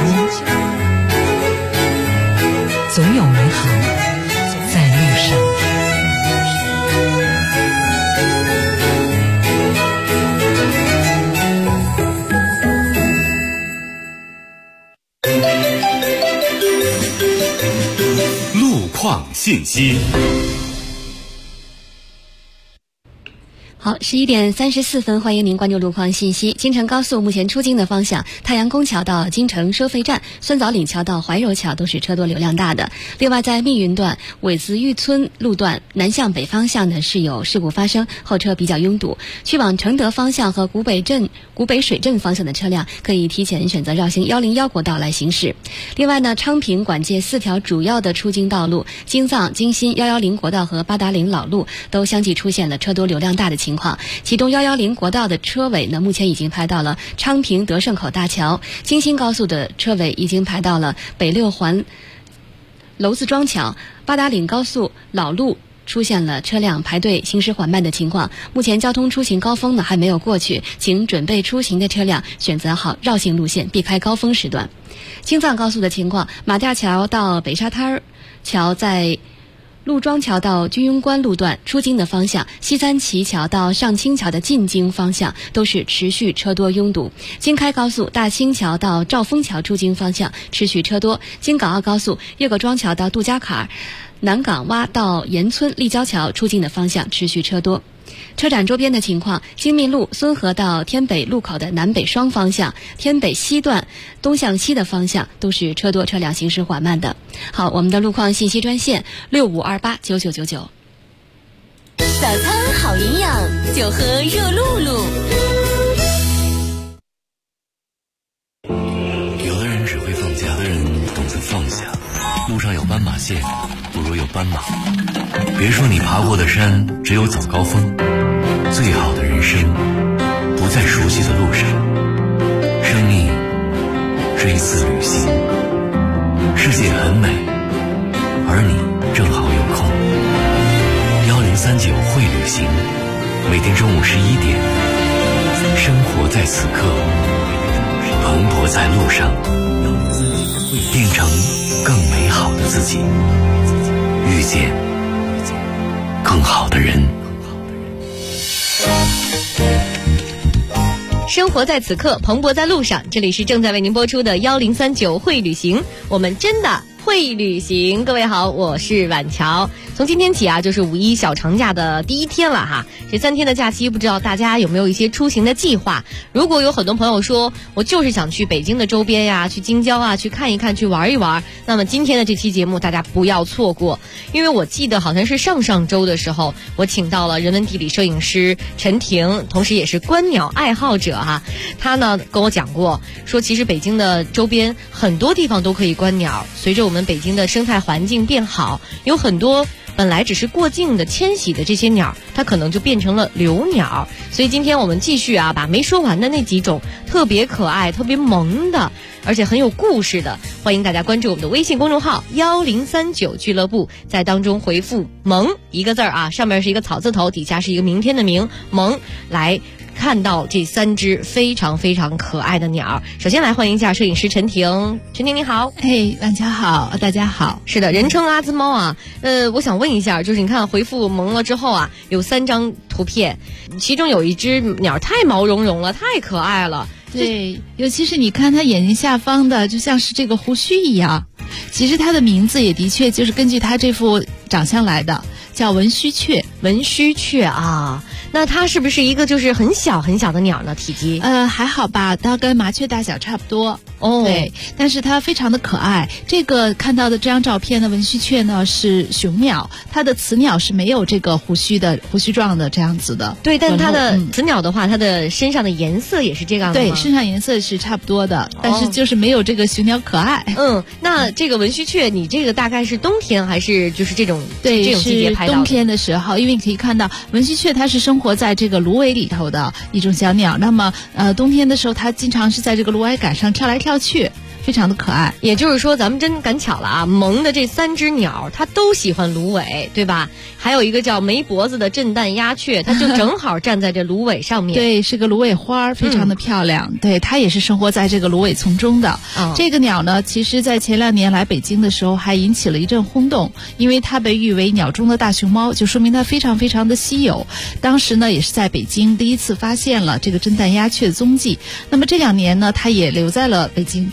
总有美好在路上。 路况信息。 好，11点34分，欢迎您关注路况信息。京承高速目前出京的方向，太阳宫桥到京承收费站、酸枣岭桥到怀柔桥都是车多流量大的。另外，在密云段苇子峪村路段南向北方向呢是有事故发生，后车比较拥堵。去往承德方向和古北水镇方向的车辆可以提前选择绕行101国道来行驶。另外呢，昌平管界4条主要的出京道路，京藏、京新、110国道和八达岭老路都相继出现了车多流量大的情况。其中110国道的车尾呢，目前已经排到了昌平德胜口大桥；京新高速的车尾已经排到了北六环娄子庄桥；八达岭高速老路出现了车辆排队行驶缓慢的情况。目前交通出行高峰呢还没有过去，请准备出行的车辆选择好绕行路线，避开高峰时段。京藏高速的情况，马甸桥到北沙滩桥在陆庄桥到军庸关路段出京的方向，西三旗桥到上清桥的进京方向都是持续车多拥堵。京开高速大清桥到兆丰桥出京方向持续车多。京港澳高速岳各庄桥到杜家坎、南港洼到盐村立交桥出京的方向持续车多。车展周边的情况，新密路孙河到天北路口的南北双方向，天北西段东向西的方向都是车多，车辆行驶缓慢的。好，我们的路况信息专线65289999。 早餐好营养，就喝热露露。 有的人只会放假，有的人懂得放下。路上有斑马线，不如有斑马。别说你爬过的山只有早高峰，最好的人生不在熟悉的路上。生命是一次旅行，世界很美，而你正好有空。1039会旅行，每天中午11点，生活在此刻，蓬勃在路上，变成更美好的自己，遇见更好的人。 生活在此刻，蓬勃在路上。这里是正在为您播出的1039会旅行，我们真的会旅行。各位好，我是婉乔。从今天起啊，就是五一小长假的第一天了哈。这3天的假期，不知道大家有没有一些出行的计划？如果有很多朋友说，我就是想去北京的周边呀，去京郊啊，去看一看，去玩一玩，那么今天的这期节目大家不要错过，因为我记得好像是上周的时候，我请到了人文地理摄影师陈婷，同时也是观鸟爱好者哈。他呢跟我讲过，说其实北京的周边很多地方都可以观鸟，随着我们北京的生态环境变好，有很多本来只是过境的迁徙的这些鸟，它可能就变成了留鸟。所以今天我们继续啊，把没说完的那几种特别可爱、特别萌的，而且很有故事的，欢迎大家关注我们的微信公众号1039俱乐部，在当中回复萌一个字啊，上面是一个草字头，底下是一个明天的明，萌，来看到这3只非常非常可爱的鸟。首先来欢迎一下摄影师陈婷。陈婷你好。 晚上好，大家好。 是的，人称阿兹猫啊。我想问一下，就是你看回复萌了之后啊，有3张图片，其中有一只鸟太毛茸茸了，太可爱了。 对，尤其是你看它眼睛下方的，就像是这个胡须一样。其实它的名字也的确就是根据它这副长相来的，叫文须雀。 文须雀啊。那它是不是一个就是很小很小的鸟呢？体积还好吧，它跟麻雀大小差不多。 对， 但是它非常的可爱。这个看到的这张照片的文须雀呢是雄鸟，它的雌鸟是没有这个胡须状的这样子的。 对，但它的雌鸟的话，它的身上的颜色也是这样的吗？ 对，身上颜色是差不多的，但是就是没有这个雄鸟可爱。 那这个文须雀，你这个大概是冬天还是就是这种季节拍到的？ 是冬天的时候，因为你可以看到文须雀它是生活在这个芦苇里头的一种小鸟，那么冬天的时候它经常是在这个芦苇杆上跳来跳去，非常的可爱。 也就是说咱们真赶巧了啊，萌的这3只鸟它都喜欢芦苇，对吧？还有一个叫没脖子的震旦鸦雀，它就正好站在这芦苇上面。 对，是个芦苇花，非常的漂亮。对，它也是生活在这个芦苇丛中的。这个鸟呢，其实在前2年来北京的时候还引起了一阵轰动，因为它被誉为鸟中的大熊猫，就说明它非常非常的稀有。当时呢也是在北京第一次发现了这个震旦鸦雀的踪迹。那么这2年呢它也留在了北京，冬天的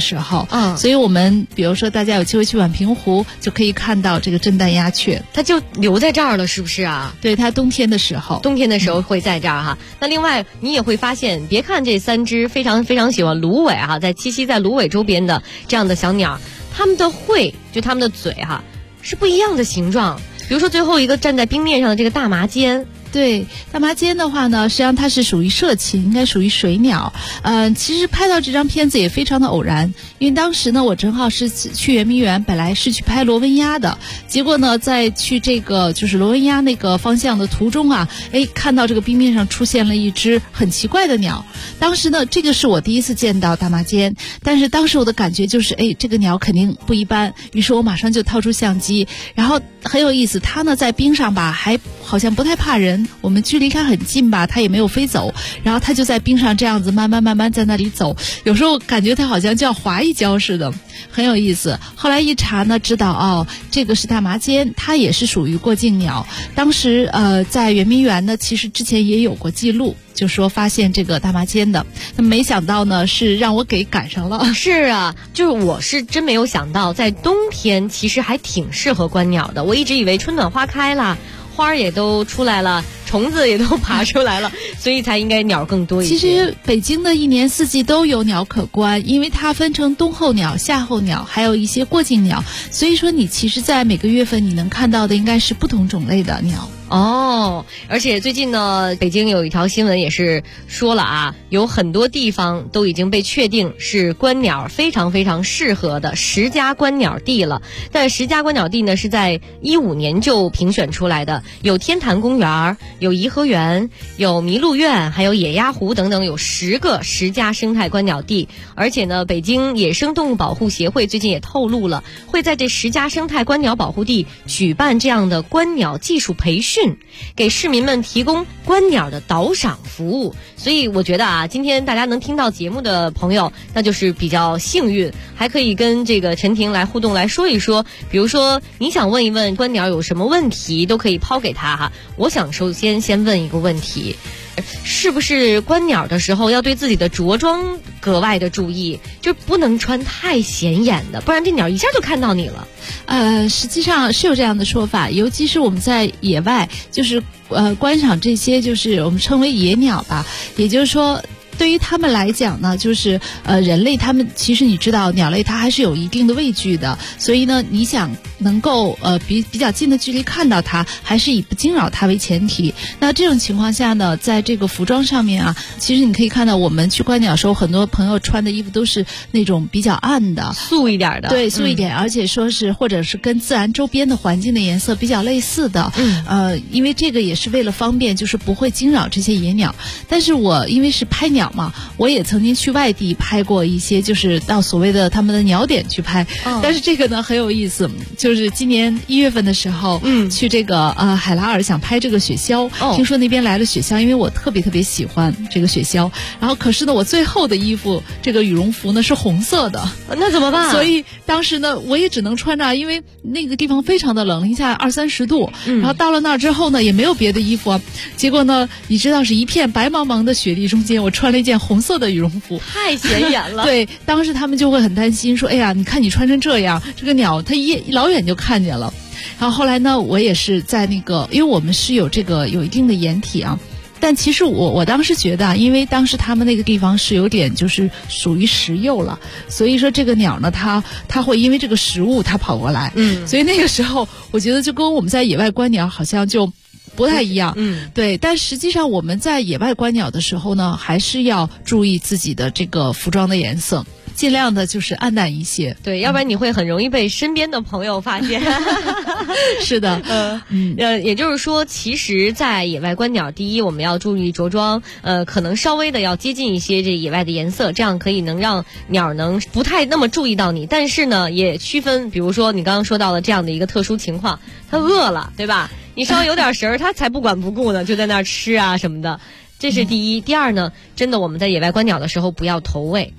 时候，所以我们比如说大家有机会去宛平湖，就可以看到这个震旦鸦雀， 它就留在这儿了，是不是啊？ 对，它冬天的时候会在这儿哈。那另外你也会发现，别看这3只非常非常喜欢芦苇哈，在栖息在芦苇周边的这样的小鸟，它们的喙就它们的嘴哈是不一样的形状。比如说最后一个站在冰面上的这个大麻尖。 对，大麻尖的话呢，实际上它是属于社禽，应该属于水鸟。其实拍到这张片子也非常的偶然，因为当时呢，我正好是去圆明园，本来是去拍罗纹鸭的，结果呢，在去这个就是罗纹鸭那个方向的途中啊，看到这个冰面上出现了一只很奇怪的鸟。当时呢，这个是我第一次见到大麻尖，但是当时我的感觉就是，这个鸟肯定不一般，于是我马上就掏出相机，然后很有意思，它呢在冰上吧，还好像不太怕人。我们距离它很近吧，它也没有飞走，然后它就在冰上这样子慢慢在那里走，有时候感觉它好像就要滑一跤似的，很有意思。后来一查呢，知道这个是大麻尖，它也是属于过境鸟。当时在圆明园呢，其实之前也有过记录，就说发现这个大麻尖的，那没想到呢是让我给赶上了。 是啊，就是我是真没有想到，在冬天其实还挺适合观鸟的。我一直以为春暖花开了，花儿也都出来了，虫子也都爬出来了，所以才应该鸟更多一些。 其实北京的一年四季都有鸟可观，因为它分成冬候鸟、夏候鸟，还有一些过境鸟，所以说你其实在每个月份你能看到的应该是不同种类的鸟。 而且最近呢，北京有一条新闻也是说了啊，有很多地方都已经被确定是观鸟非常非常适合的10家观鸟地了。但10家观鸟地呢是在15年就评选出来的，有天坛公园，有颐和园，有麋鹿苑，还有野鸭湖等等，有10家生态观鸟地。而且呢，北京野生动物保护协会最近也透露了，会在这10家生态观鸟保护地举办这样的观鸟技术培训，给市民们提供观鸟的导赏服务。所以我觉得啊，今天大家能听到节目的朋友，那就是比较幸运，还可以跟这个陈婷来互动，来说一说，比如说你想问一问观鸟有什么问题，都可以抛给他哈。我想首先问一个问题，是不是观鸟的时候要对自己的着装格外的注意，就不能穿太显眼的，不然这鸟一下就看到你了。 实际上是有这样的说法，尤其是我们在野外，就是观赏这些就是我们称为野鸟吧，也就是说对于他们来讲呢，就是人类他们其实你知道鸟类它还是有一定的畏惧的，所以呢你想能够比较近的距离看到它，还是以不惊扰它为前提。那这种情况下呢，在这个服装上面啊，其实你可以看到我们去观鸟的时候，很多朋友穿的衣服都是那种比较暗的素一点的， 对，素一点，而且说是或者是跟自然周边的环境的颜色比较类似的，因为这个也是为了方便，就是不会惊扰这些野鸟。但是我因为是拍鸟嘛，我也曾经去外地拍过一些，就是到所谓的他们的鸟点去拍，但是这个呢很有意思，就是今年1月份的时候，去这个海拉尔想拍这个雪鸮，听说那边来了雪鸮，因为我特别喜欢这个雪鸮，然后可是呢我最后的衣服这个羽绒服呢是红色的， 那怎么办？ 所以当时呢我也只能穿着，因为那个地方非常的冷，零下20-30度，然后到了那儿之后呢也没有别的衣服啊，结果呢你知道是一片白茫茫的雪地中间，我穿了一件红色的羽绒服， 太显眼了。 对，当时他们就会很担心说，哎呀，你看你穿成这样，这个鸟它老远就看见了。然后后来呢，我也是在那个，因为我们是有一定的掩体啊，但其实我当时觉得啊，因为当时他们那个地方是有点就是属于食幼了，所以说这个鸟呢，它会因为这个食物它跑过来，所以那个时候我觉得就跟我们在野外观鸟好像就不太一样，对。但实际上我们在野外观鸟的时候呢，还是要注意自己的这个服装的颜色，尽量的就是暗淡一些， 对，要不然你会很容易被身边的朋友发现。 是的， 也就是说，其实，在野外观鸟，第一我们要注意着装，可能稍微的要接近一些这野外的颜色，这样可以能让鸟能不太那么注意到你。但是呢，也区分，比如说你刚刚说到的这样的一个特殊情况，它饿了，对吧？你稍微有点食儿，它才不管不顾呢，就在那儿吃啊什么的。这是第一。第二呢，真的我们在野外观鸟的时候不要投喂。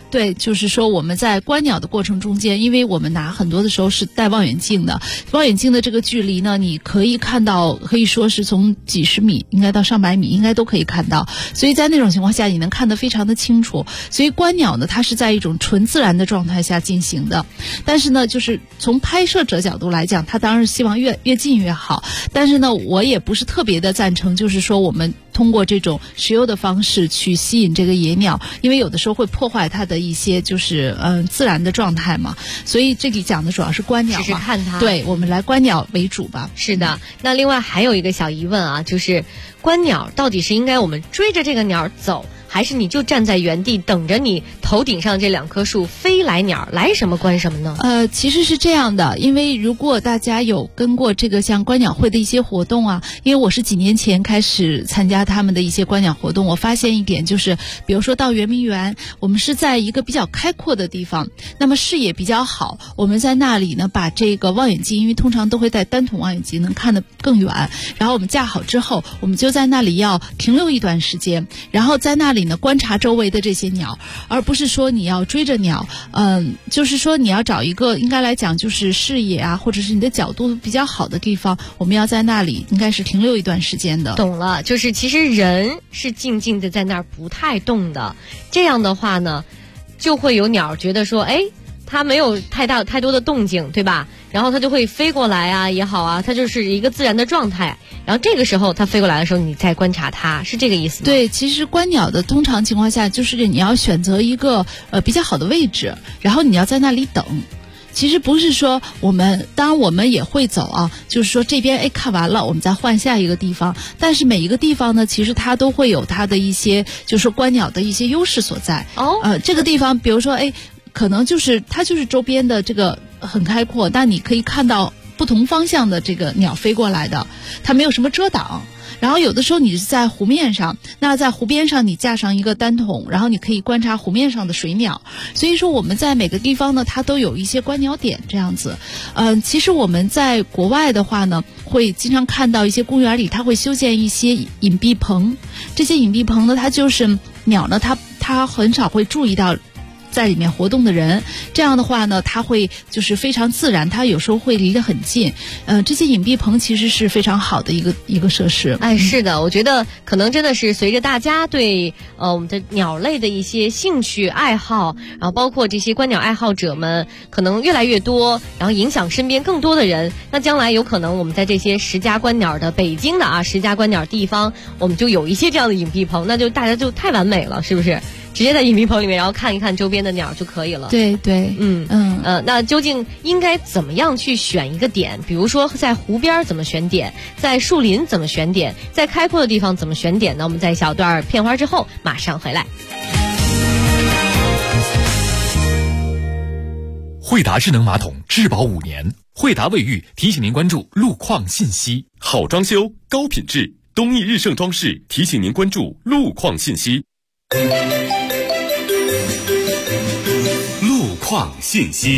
对，就是说我们在观鸟的过程中间，因为我们拿很多的时候是带望远镜的，望远镜的这个距离呢，你可以看到，可以说是从几十米应该到上百米应该都可以看到，所以在那种情况下你能看得非常的清楚。所以观鸟呢，它是在一种纯自然的状态下进行的。但是呢，就是从拍摄者角度来讲，他当然希望越近越好。但是呢，我也不是特别的赞成，就是说我们通过这种石油的方式去吸引这个野鸟，因为有的时候会破坏它的一些就是自然的状态嘛。所以这里讲的主要是观鸟嘛， 只是看它。 对，我们来观鸟为主吧。 是的。那另外还有一个小疑问啊，就是观鸟到底是应该我们追着这个鸟走，还是你就站在原地等着你头顶上这2棵树飞来鸟，来什么观什么呢？ 其实是这样的，因为如果大家有跟过这个像观鸟会的一些活动啊，因为我是几年前开始参加他们的一些观鸟活动，我发现一点就是，比如说到圆明园，我们是在一个比较开阔的地方，那么视野比较好，我们在那里呢把这个望远镜，因为通常都会带单筒望远镜，能看得更远，然后我们架好之后，我们就在那里要停留一段时间，然后在那里呢观察周围的这些鸟，而不是说你要追着鸟，就是说你要找一个应该来讲就是视野啊，或者是你的角度比较好的地方，我们要在那里应该是停留一段时间的。 懂了，就是其实人是静静的在那儿不太动的，这样的话呢，就会有鸟觉得说，哎，它没有太多的动静，对吧？然后它就会飞过来啊也好啊，它就是一个自然的状态。然后这个时候它飞过来的时候，你再观察它，是这个意思吗？ 对，其实观鸟的通常情况下就是你要选择一个比较好的位置，然后你要在那里等。其实不是说当然我们也会走啊，就是说这边看完了，我们再换下一个地方。但是每一个地方呢，其实它都会有它的一些就是观鸟的一些优势所在。这个地方比如说可能就是它就是周边的这个很开阔，但你可以看到不同方向的这个鸟飞过来的，它没有什么遮挡。然后有的时候你是在湖面上，那在湖边上你架上一个单筒，然后你可以观察湖面上的水鸟。所以说我们在每个地方呢，它都有一些观鸟点这样子。其实我们在国外的话呢，会经常看到一些公园里，它会修建一些隐蔽棚。这些隐蔽棚呢，它就是鸟呢，它很少会注意到在里面活动的人，这样的话呢，它会就是非常自然，它有时候会离得很近。这些隐蔽棚其实是非常好的一个设施。 是的，我觉得可能真的是随着大家对我们的鸟类的一些兴趣爱好，然后包括这些观鸟爱好者们可能越来越多，然后影响身边更多的人。那将来有可能我们在这些10家观鸟的北京的10家观鸟地方，我们就有一些这样的隐蔽棚，那就大家就太完美了，是不是？直接在隐蔽棚里面，然后看一看周边的鸟就可以了。 对对， 那究竟应该怎么样去选一个点？比如说在湖边怎么选点，在树林怎么选点，在开阔的地方怎么选点呢？我们在一小段片花之后马上回来。 惠达智能马桶质保5年，惠达卫浴提醒您关注路况信息。好装修，高品质，东义日盛装饰提醒您关注路况信息。路况信息。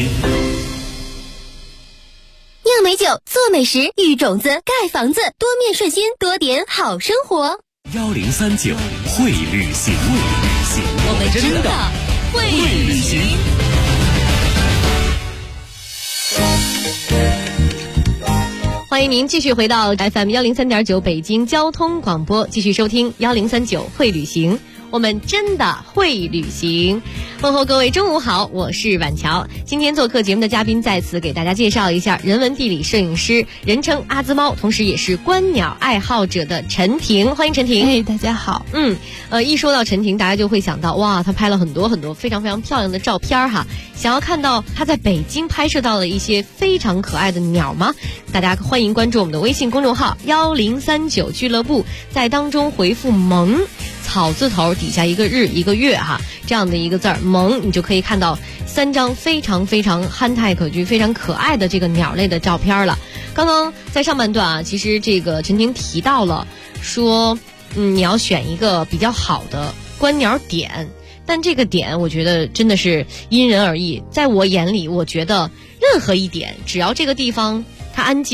酿美酒，做美食，育种子，盖房子，多面顺心，多点好生活。 1039会旅行， 我们真的会旅行。 欢迎您继续回到 FM 103.9北京交通广播，继续收听1039会旅行。我们真的会旅行。问候各位中午好，我是婉乔。今天做客节目的嘉宾在此给大家介绍一下人文地理摄影师，人称阿兹猫，同时也是观鸟爱好者的陈婷。欢迎陈婷。 大家好。 一说到陈婷，大家就会想到哇，她拍了很多很多非常非常漂亮的照片哈。想要看到她在北京拍摄到了一些非常可爱的鸟吗？大家欢迎关注我们的微信公众号1039俱乐部，在当中回复萌，草字头底下一个日一个月哈，这样的一个字儿萌，你就可以看到3张非常非常憨态可掬、非常可爱的这个鸟类的照片了。刚刚在上半段其实这个陈婷提到了说，你要选一个比较好的观鸟点，但这个点我觉得真的是因人而异。在我眼里，我觉得任何一点，只要这个地方它安静，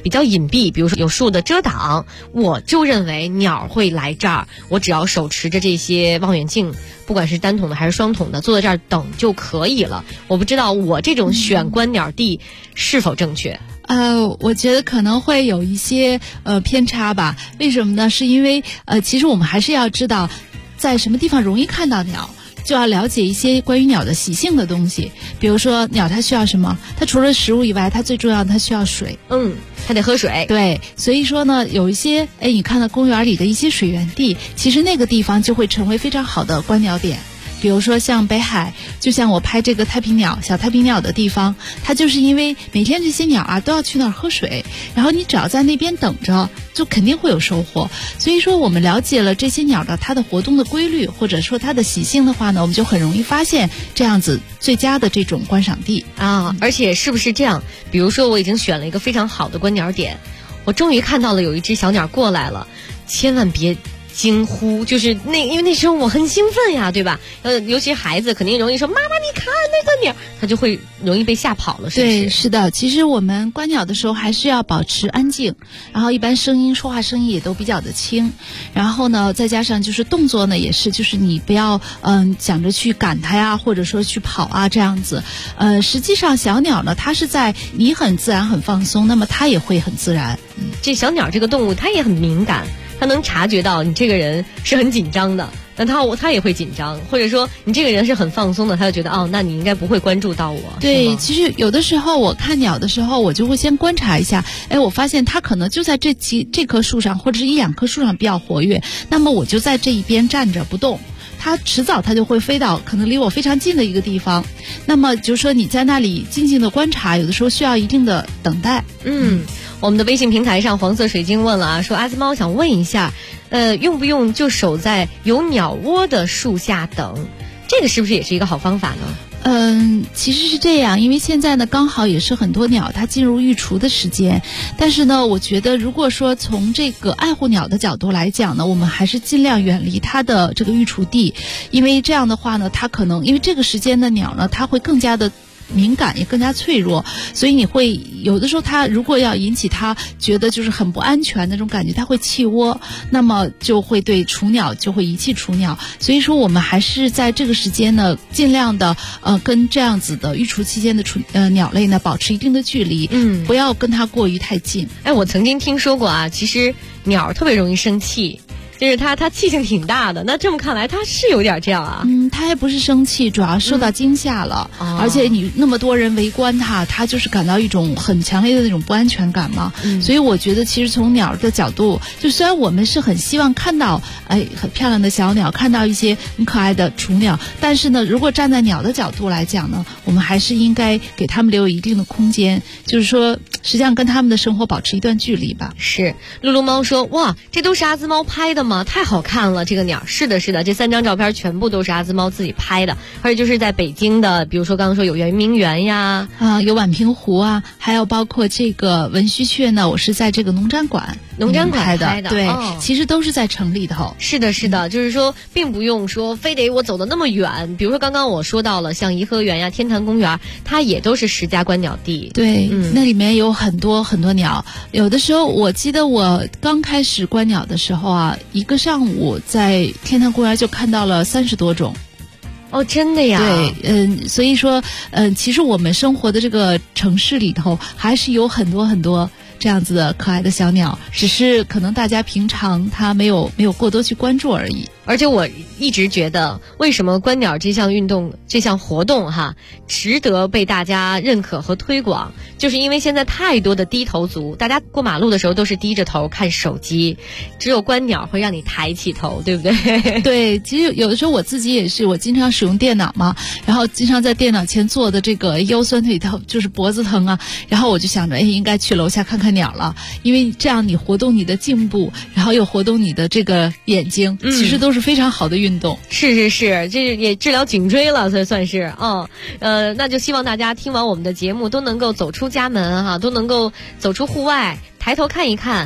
比较隐蔽，比如说有树的遮挡，我就认为鸟会来这儿，我只要手持着这些望远镜，不管是单筒的还是双筒的，坐在这儿等就可以了。我不知道我这种选观鸟地是否正确。 我觉得可能会有一些偏差吧。为什么呢？是因为其实我们还是要知道在什么地方容易看到鸟，就要了解一些关于鸟的习性的东西。比如说鸟它需要什么，它除了食物以外，它最重要的它需要水。 它得喝水。 对，所以说呢，有一些你看到公园里的一些水源地，其实那个地方就会成为非常好的观鸟点。比如说像北海，就像我拍这个太平鸟小太平鸟的地方，它就是因为每天这些鸟啊都要去那儿喝水，然后你只要在那边等着，就肯定会有收获。所以说我们了解了这些鸟的它的活动的规律，或者说它的习性的话呢，我们就很容易发现这样子最佳的这种观赏地啊。而且是不是这样，比如说我已经选了一个非常好的观鸟点，我终于看到了有一只小鸟过来了，千万别惊呼，就是因为那时候我很兴奋呀，对吧？尤其孩子肯定容易说妈妈你看那个鸟，他就会容易被吓跑了，是不是？ 对，是的。其实我们观鸟的时候还是要保持安静，然后一般说话声音也都比较的轻，然后呢再加上就是动作呢也是，就是你不要想着去赶它呀，或者说去跑啊这样子。实际上小鸟呢它是在你很自然很放松，那么它也会很自然。 这小鸟这个动物它也很敏感，它能察觉到你这个人是很紧张的，那它也会紧张，或者说你这个人是很放松的，它就觉得那你应该不会关注到我。 对，其实有的时候我看鸟的时候，我就会先观察一下，我发现它可能就在这棵树上，或者是1-2棵树上比较活跃，那么我就在这一边站着不动。它迟早它就会飞到可能离我非常近的一个地方，那么就是说你在那里静静的观察，有的时候需要一定的等待。 我们的微信平台上黄色水晶问了啊，说阿兹猫想问一下，用不用就守在有鸟窝的树下等？这个是不是也是一个好方法呢？ 其实是这样，因为现在呢刚好也是很多鸟它进入育雏的时间，但是呢我觉得如果说从这个爱护鸟的角度来讲呢，我们还是尽量远离它的这个育雏地，因为这样的话呢，它可能因为这个时间的鸟呢，它会更加的敏感，也更加脆弱，所以你会有的时候它如果要引起它觉得就是很不安全那种感觉，它会弃窝，那么就会对雏鸟就会遗弃雏鸟。所以说我们还是在这个时间呢尽量的跟这样子的育雏期间的鸟类呢保持一定的距离，不要跟它过于太近。 我曾经听说过啊，其实鸟特别容易生气，就是它气性挺大的，那这么看来它是有点这样啊。 它还不是生气，主要受到惊吓了，而且你那么多人围观它就是感到一种很强烈的那种不安全感嘛。所以我觉得其实从鸟的角度，就虽然我们是很希望看到很漂亮的小鸟，看到一些很可爱的雏鸟，但是呢如果站在鸟的角度来讲呢，我们还是应该给它们留有一定的空间，就是说实际上跟它们的生活保持一段距离吧。 是，露露猫说哇，这都是阿兹猫拍的吗？太好看了，这个鸟。是的，这3张照片全部都是阿兹猫自己拍的，而且就是在北京的，比如说刚刚说有圆明园呀， 有宛平湖啊，还有包括这个文须雀呢，我是在这个农展馆拍的，对，其实都是在城里头。 是的，就是说并不用说非得我走得那么远，比如说刚刚我说到了像颐和园呀、天坛公园，它也都是10家观鸟地。 对，那里面有很多很多鸟，有的时候我记得我刚开始观鸟的时候啊，一个上午在天坛公园就看到了30多种。 真的呀？ 对，所以说其实我们生活的这个城市里头还是有很多很多这样子的可爱的小鸟，只是可能大家平常它没有过多去关注而已。 而且我一直觉得，为什么观鸟这项运动、这项活动值得被大家认可和推广，就是因为现在太多的低头族，大家过马路的时候都是低着头看手机，只有观鸟会让你抬起头，对不对？ 对，其实有的时候我自己也是，我经常使用电脑嘛，然后经常在电脑前坐的这个腰酸腿疼，就是脖子疼啊，然后我就想着应该去楼下看看鸟了，因为这样你活动你的颈部，然后又活动你的这个眼睛，其实都是非常好的运动。 是，这也治疗颈椎了，所以算是那就希望大家听完我们的节目都能够走出家门都能够走出户外，抬头看一看，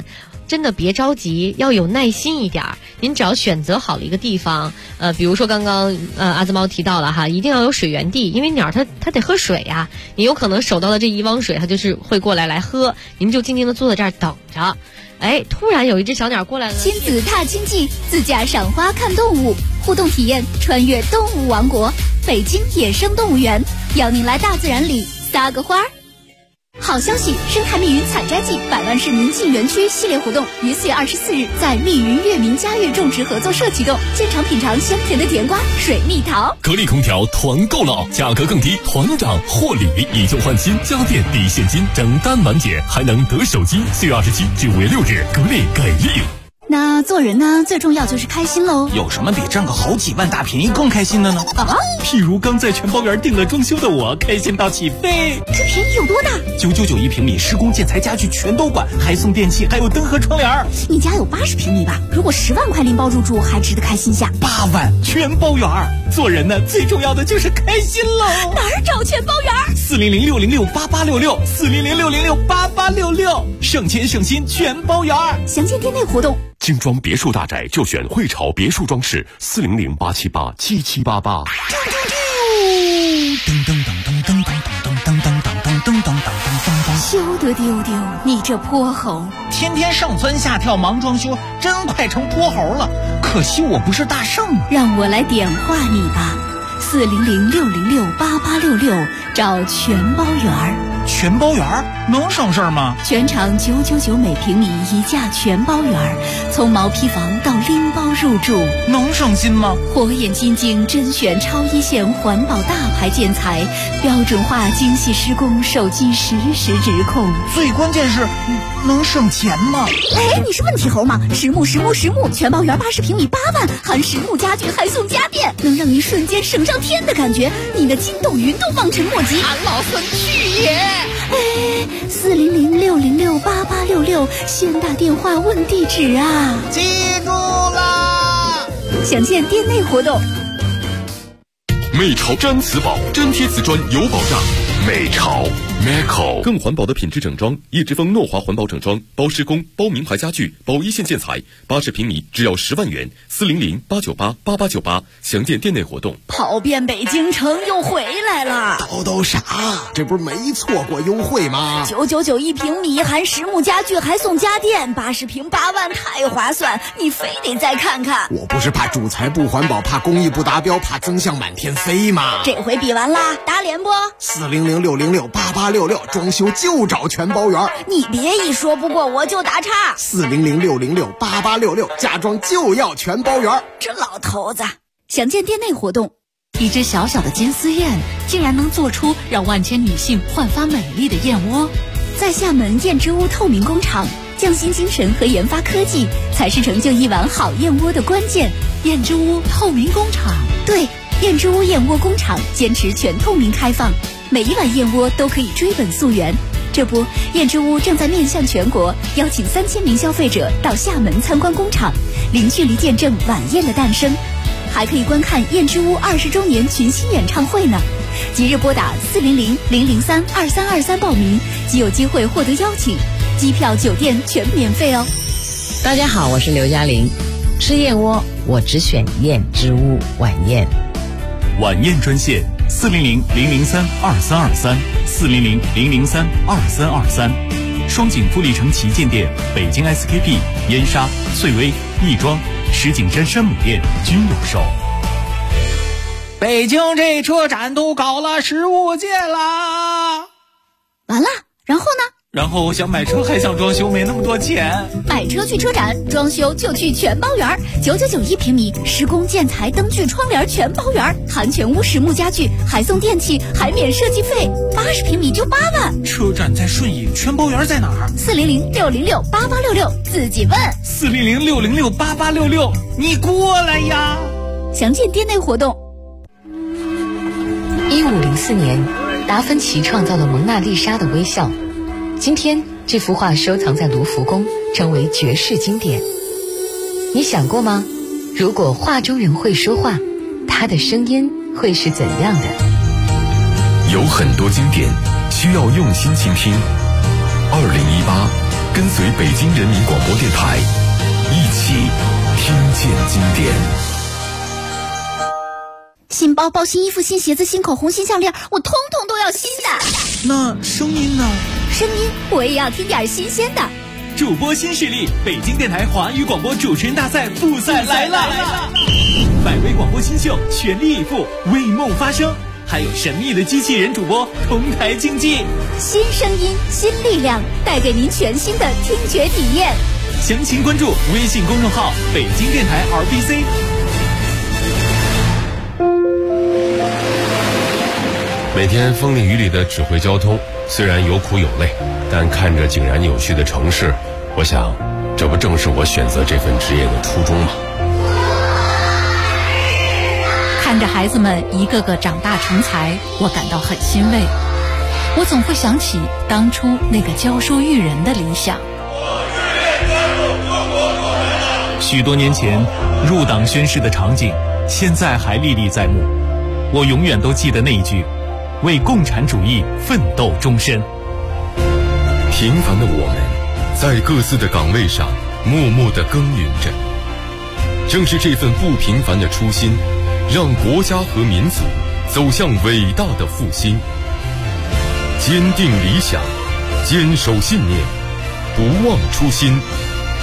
真的别着急，要有耐心一点。您只要选择好了一个地方，比如说刚刚阿兹猫提到了哈，一定要有水源地，因为鸟它得喝水呀。你有可能守到了这一汪水，它就是会过来喝，您就静静的坐在这儿等着。哎，突然有一只小鸟过来了。 亲子踏经济，自驾赏花看动物，互动体验穿越动物王国，北京野生动物园邀您来大自然里撒个花儿。好消息！生态密云采摘季100万市民进园区系列活动于4月24日在密云悦民家园种植合作社启动，现场品尝香甜的甜瓜、水蜜桃。 格力空调团购了，价格更低，团长获礼，以旧换新，家电抵现金，整单满减，还能得手机。4月27至5月6日，格力给力。 那做人呢，最重要就是开心喽。 有什么比挣个好几万大便宜更开心的呢？譬如刚在全包园订了装修的我，开心到起飞。 这便宜有多大 ？999一平米，施工建材家具全都管，还送电器，还有灯和窗帘。 你家有80平米吧？如果10万块拎包入住，还值得开心下。 8万全包园。做人呢，最重要的就是开心喽。 哪儿找全包园 ？400-606-8866，400-606-8866，省钱省心全包园。 详见店内活动。 精装别墅大宅就选汇潮别墅装饰，400-878-7788。 噔噔噔噔噔噔噔噔噔噔噔噔噔噔。 休得丢丢，你这泼猴！ 天天上蹿下跳忙装修，真快成泼猴了。可惜我不是大圣。 让我来点化你吧，400-606-8866，找全包园。 全包园能省事儿吗？ 全场999每平米一价全包园，从毛坯房到拎包入住， 能省心吗？ 火眼金睛甄选超一线环保大牌建材，标准化精细施工，手机实时直控。 最关键是能省钱吗？ 哎，你是问题猴吗？实木全包园80平米8万，含实木家具还送家电，能让你瞬间省上天的感觉，你的筋斗云都望尘莫及。 俺老孙去也！ 哎，400-606-8866，先打电话问地址啊！ 记住啦！ 详见店内活动。 美潮粘瓷宝，粘贴瓷砖有保障。美潮 Meco 更环保的品质整装，叶之峰诺华环保整装，包施工，包名牌家具，包一线建材，80平米只要10万元，400-898-8898，详见店内活动。 跑遍北京城又回来了， 都傻，这不是没错过优惠吗 ？999一平米，含实木家具还送家电，80平8万，太划算，你非得再看看。 我不是怕主材不环保，怕工艺不达标，怕增项满天飞吗？ 这回比完啦，打脸不 ？400-606-8866，装修就找全包园。 你别一说不过我就打岔。 400-606-8866，家装就要全包园。 这老头子，详见店内活动。一只小小的金丝燕，竟然能做出让万千女性焕发美丽的燕窝。在厦门燕之屋透明工厂，匠心精神和研发科技才是成就一碗好燕窝的关键。燕之屋透明工厂，对，燕之屋燕窝工厂坚持全透明开放，每一碗燕窝都可以追本溯源。这不，燕之屋正在面向全国，邀请3000名消费者到厦门参观工厂，零距离见证晚宴的诞生，还可以观看燕之屋20周年群星演唱会呢。即日拨打400-003-2323报名，即有机会获得邀请，机票、酒店全免费哦。 大家好，我是刘嘉玲，吃燕窝我只选燕之屋晚宴。 晚宴专线400-003-2323，400-003-2323，双井富力城旗舰店、北京 SKP、燕莎、翠微、亦庄、石景山山姆店均有售。 北京这车展都搞了15届啦！ 完了，然后呢？ 然后想买车还想装修，没那么多钱。 买车去车展，装修就去全包园，999一平米，施工建材、灯具、窗帘全包园，含全屋实木家具，还送电器，还免设计费，80平米就8万。 车展在顺义，全包园在哪儿 ？400-606-8866，自己问。 400-606-8866，你过来呀！ 详见店内活动。 1504年，达芬奇创造了蒙娜丽莎的微笑。今天，这幅画收藏在卢浮宫，成为绝世经典。你想过吗？如果画中人会说话，他的声音会是怎样的？ 有很多经典需要用心倾听。2018 跟随北京人民广播电台，一起听见经典。 新包包、新衣服、新鞋子、新口红、新项链，我通通都要新的。 那声音呢？ 声音我也要听点新鲜的。 主播新势力，北京电台华语广播主持人大赛复赛来了！100位广播新秀全力以赴，为梦发声，还有神秘的机器人主播同台竞技。 新声音，新力量，带给您全新的听觉体验。 详情关注微信公众号北京电台 RBC。 每天风里雨里的指挥交通，虽然有苦有累，但看着井然有序的城市，我想，这不正是我选择这份职业的初衷吗？ 看着孩子们一个个长大成才，我感到很欣慰。我总会想起当初那个教书育人的理想。 许多年前入党宣誓的场景，现在还历历在目。我永远都记得那一句：为共产主义奋斗终身。 平凡的我们，在各自的岗位上默默地耕耘着。正是这份不平凡的初心，让国家和民族走向伟大的复兴。坚定理想，坚守信念，不忘初心，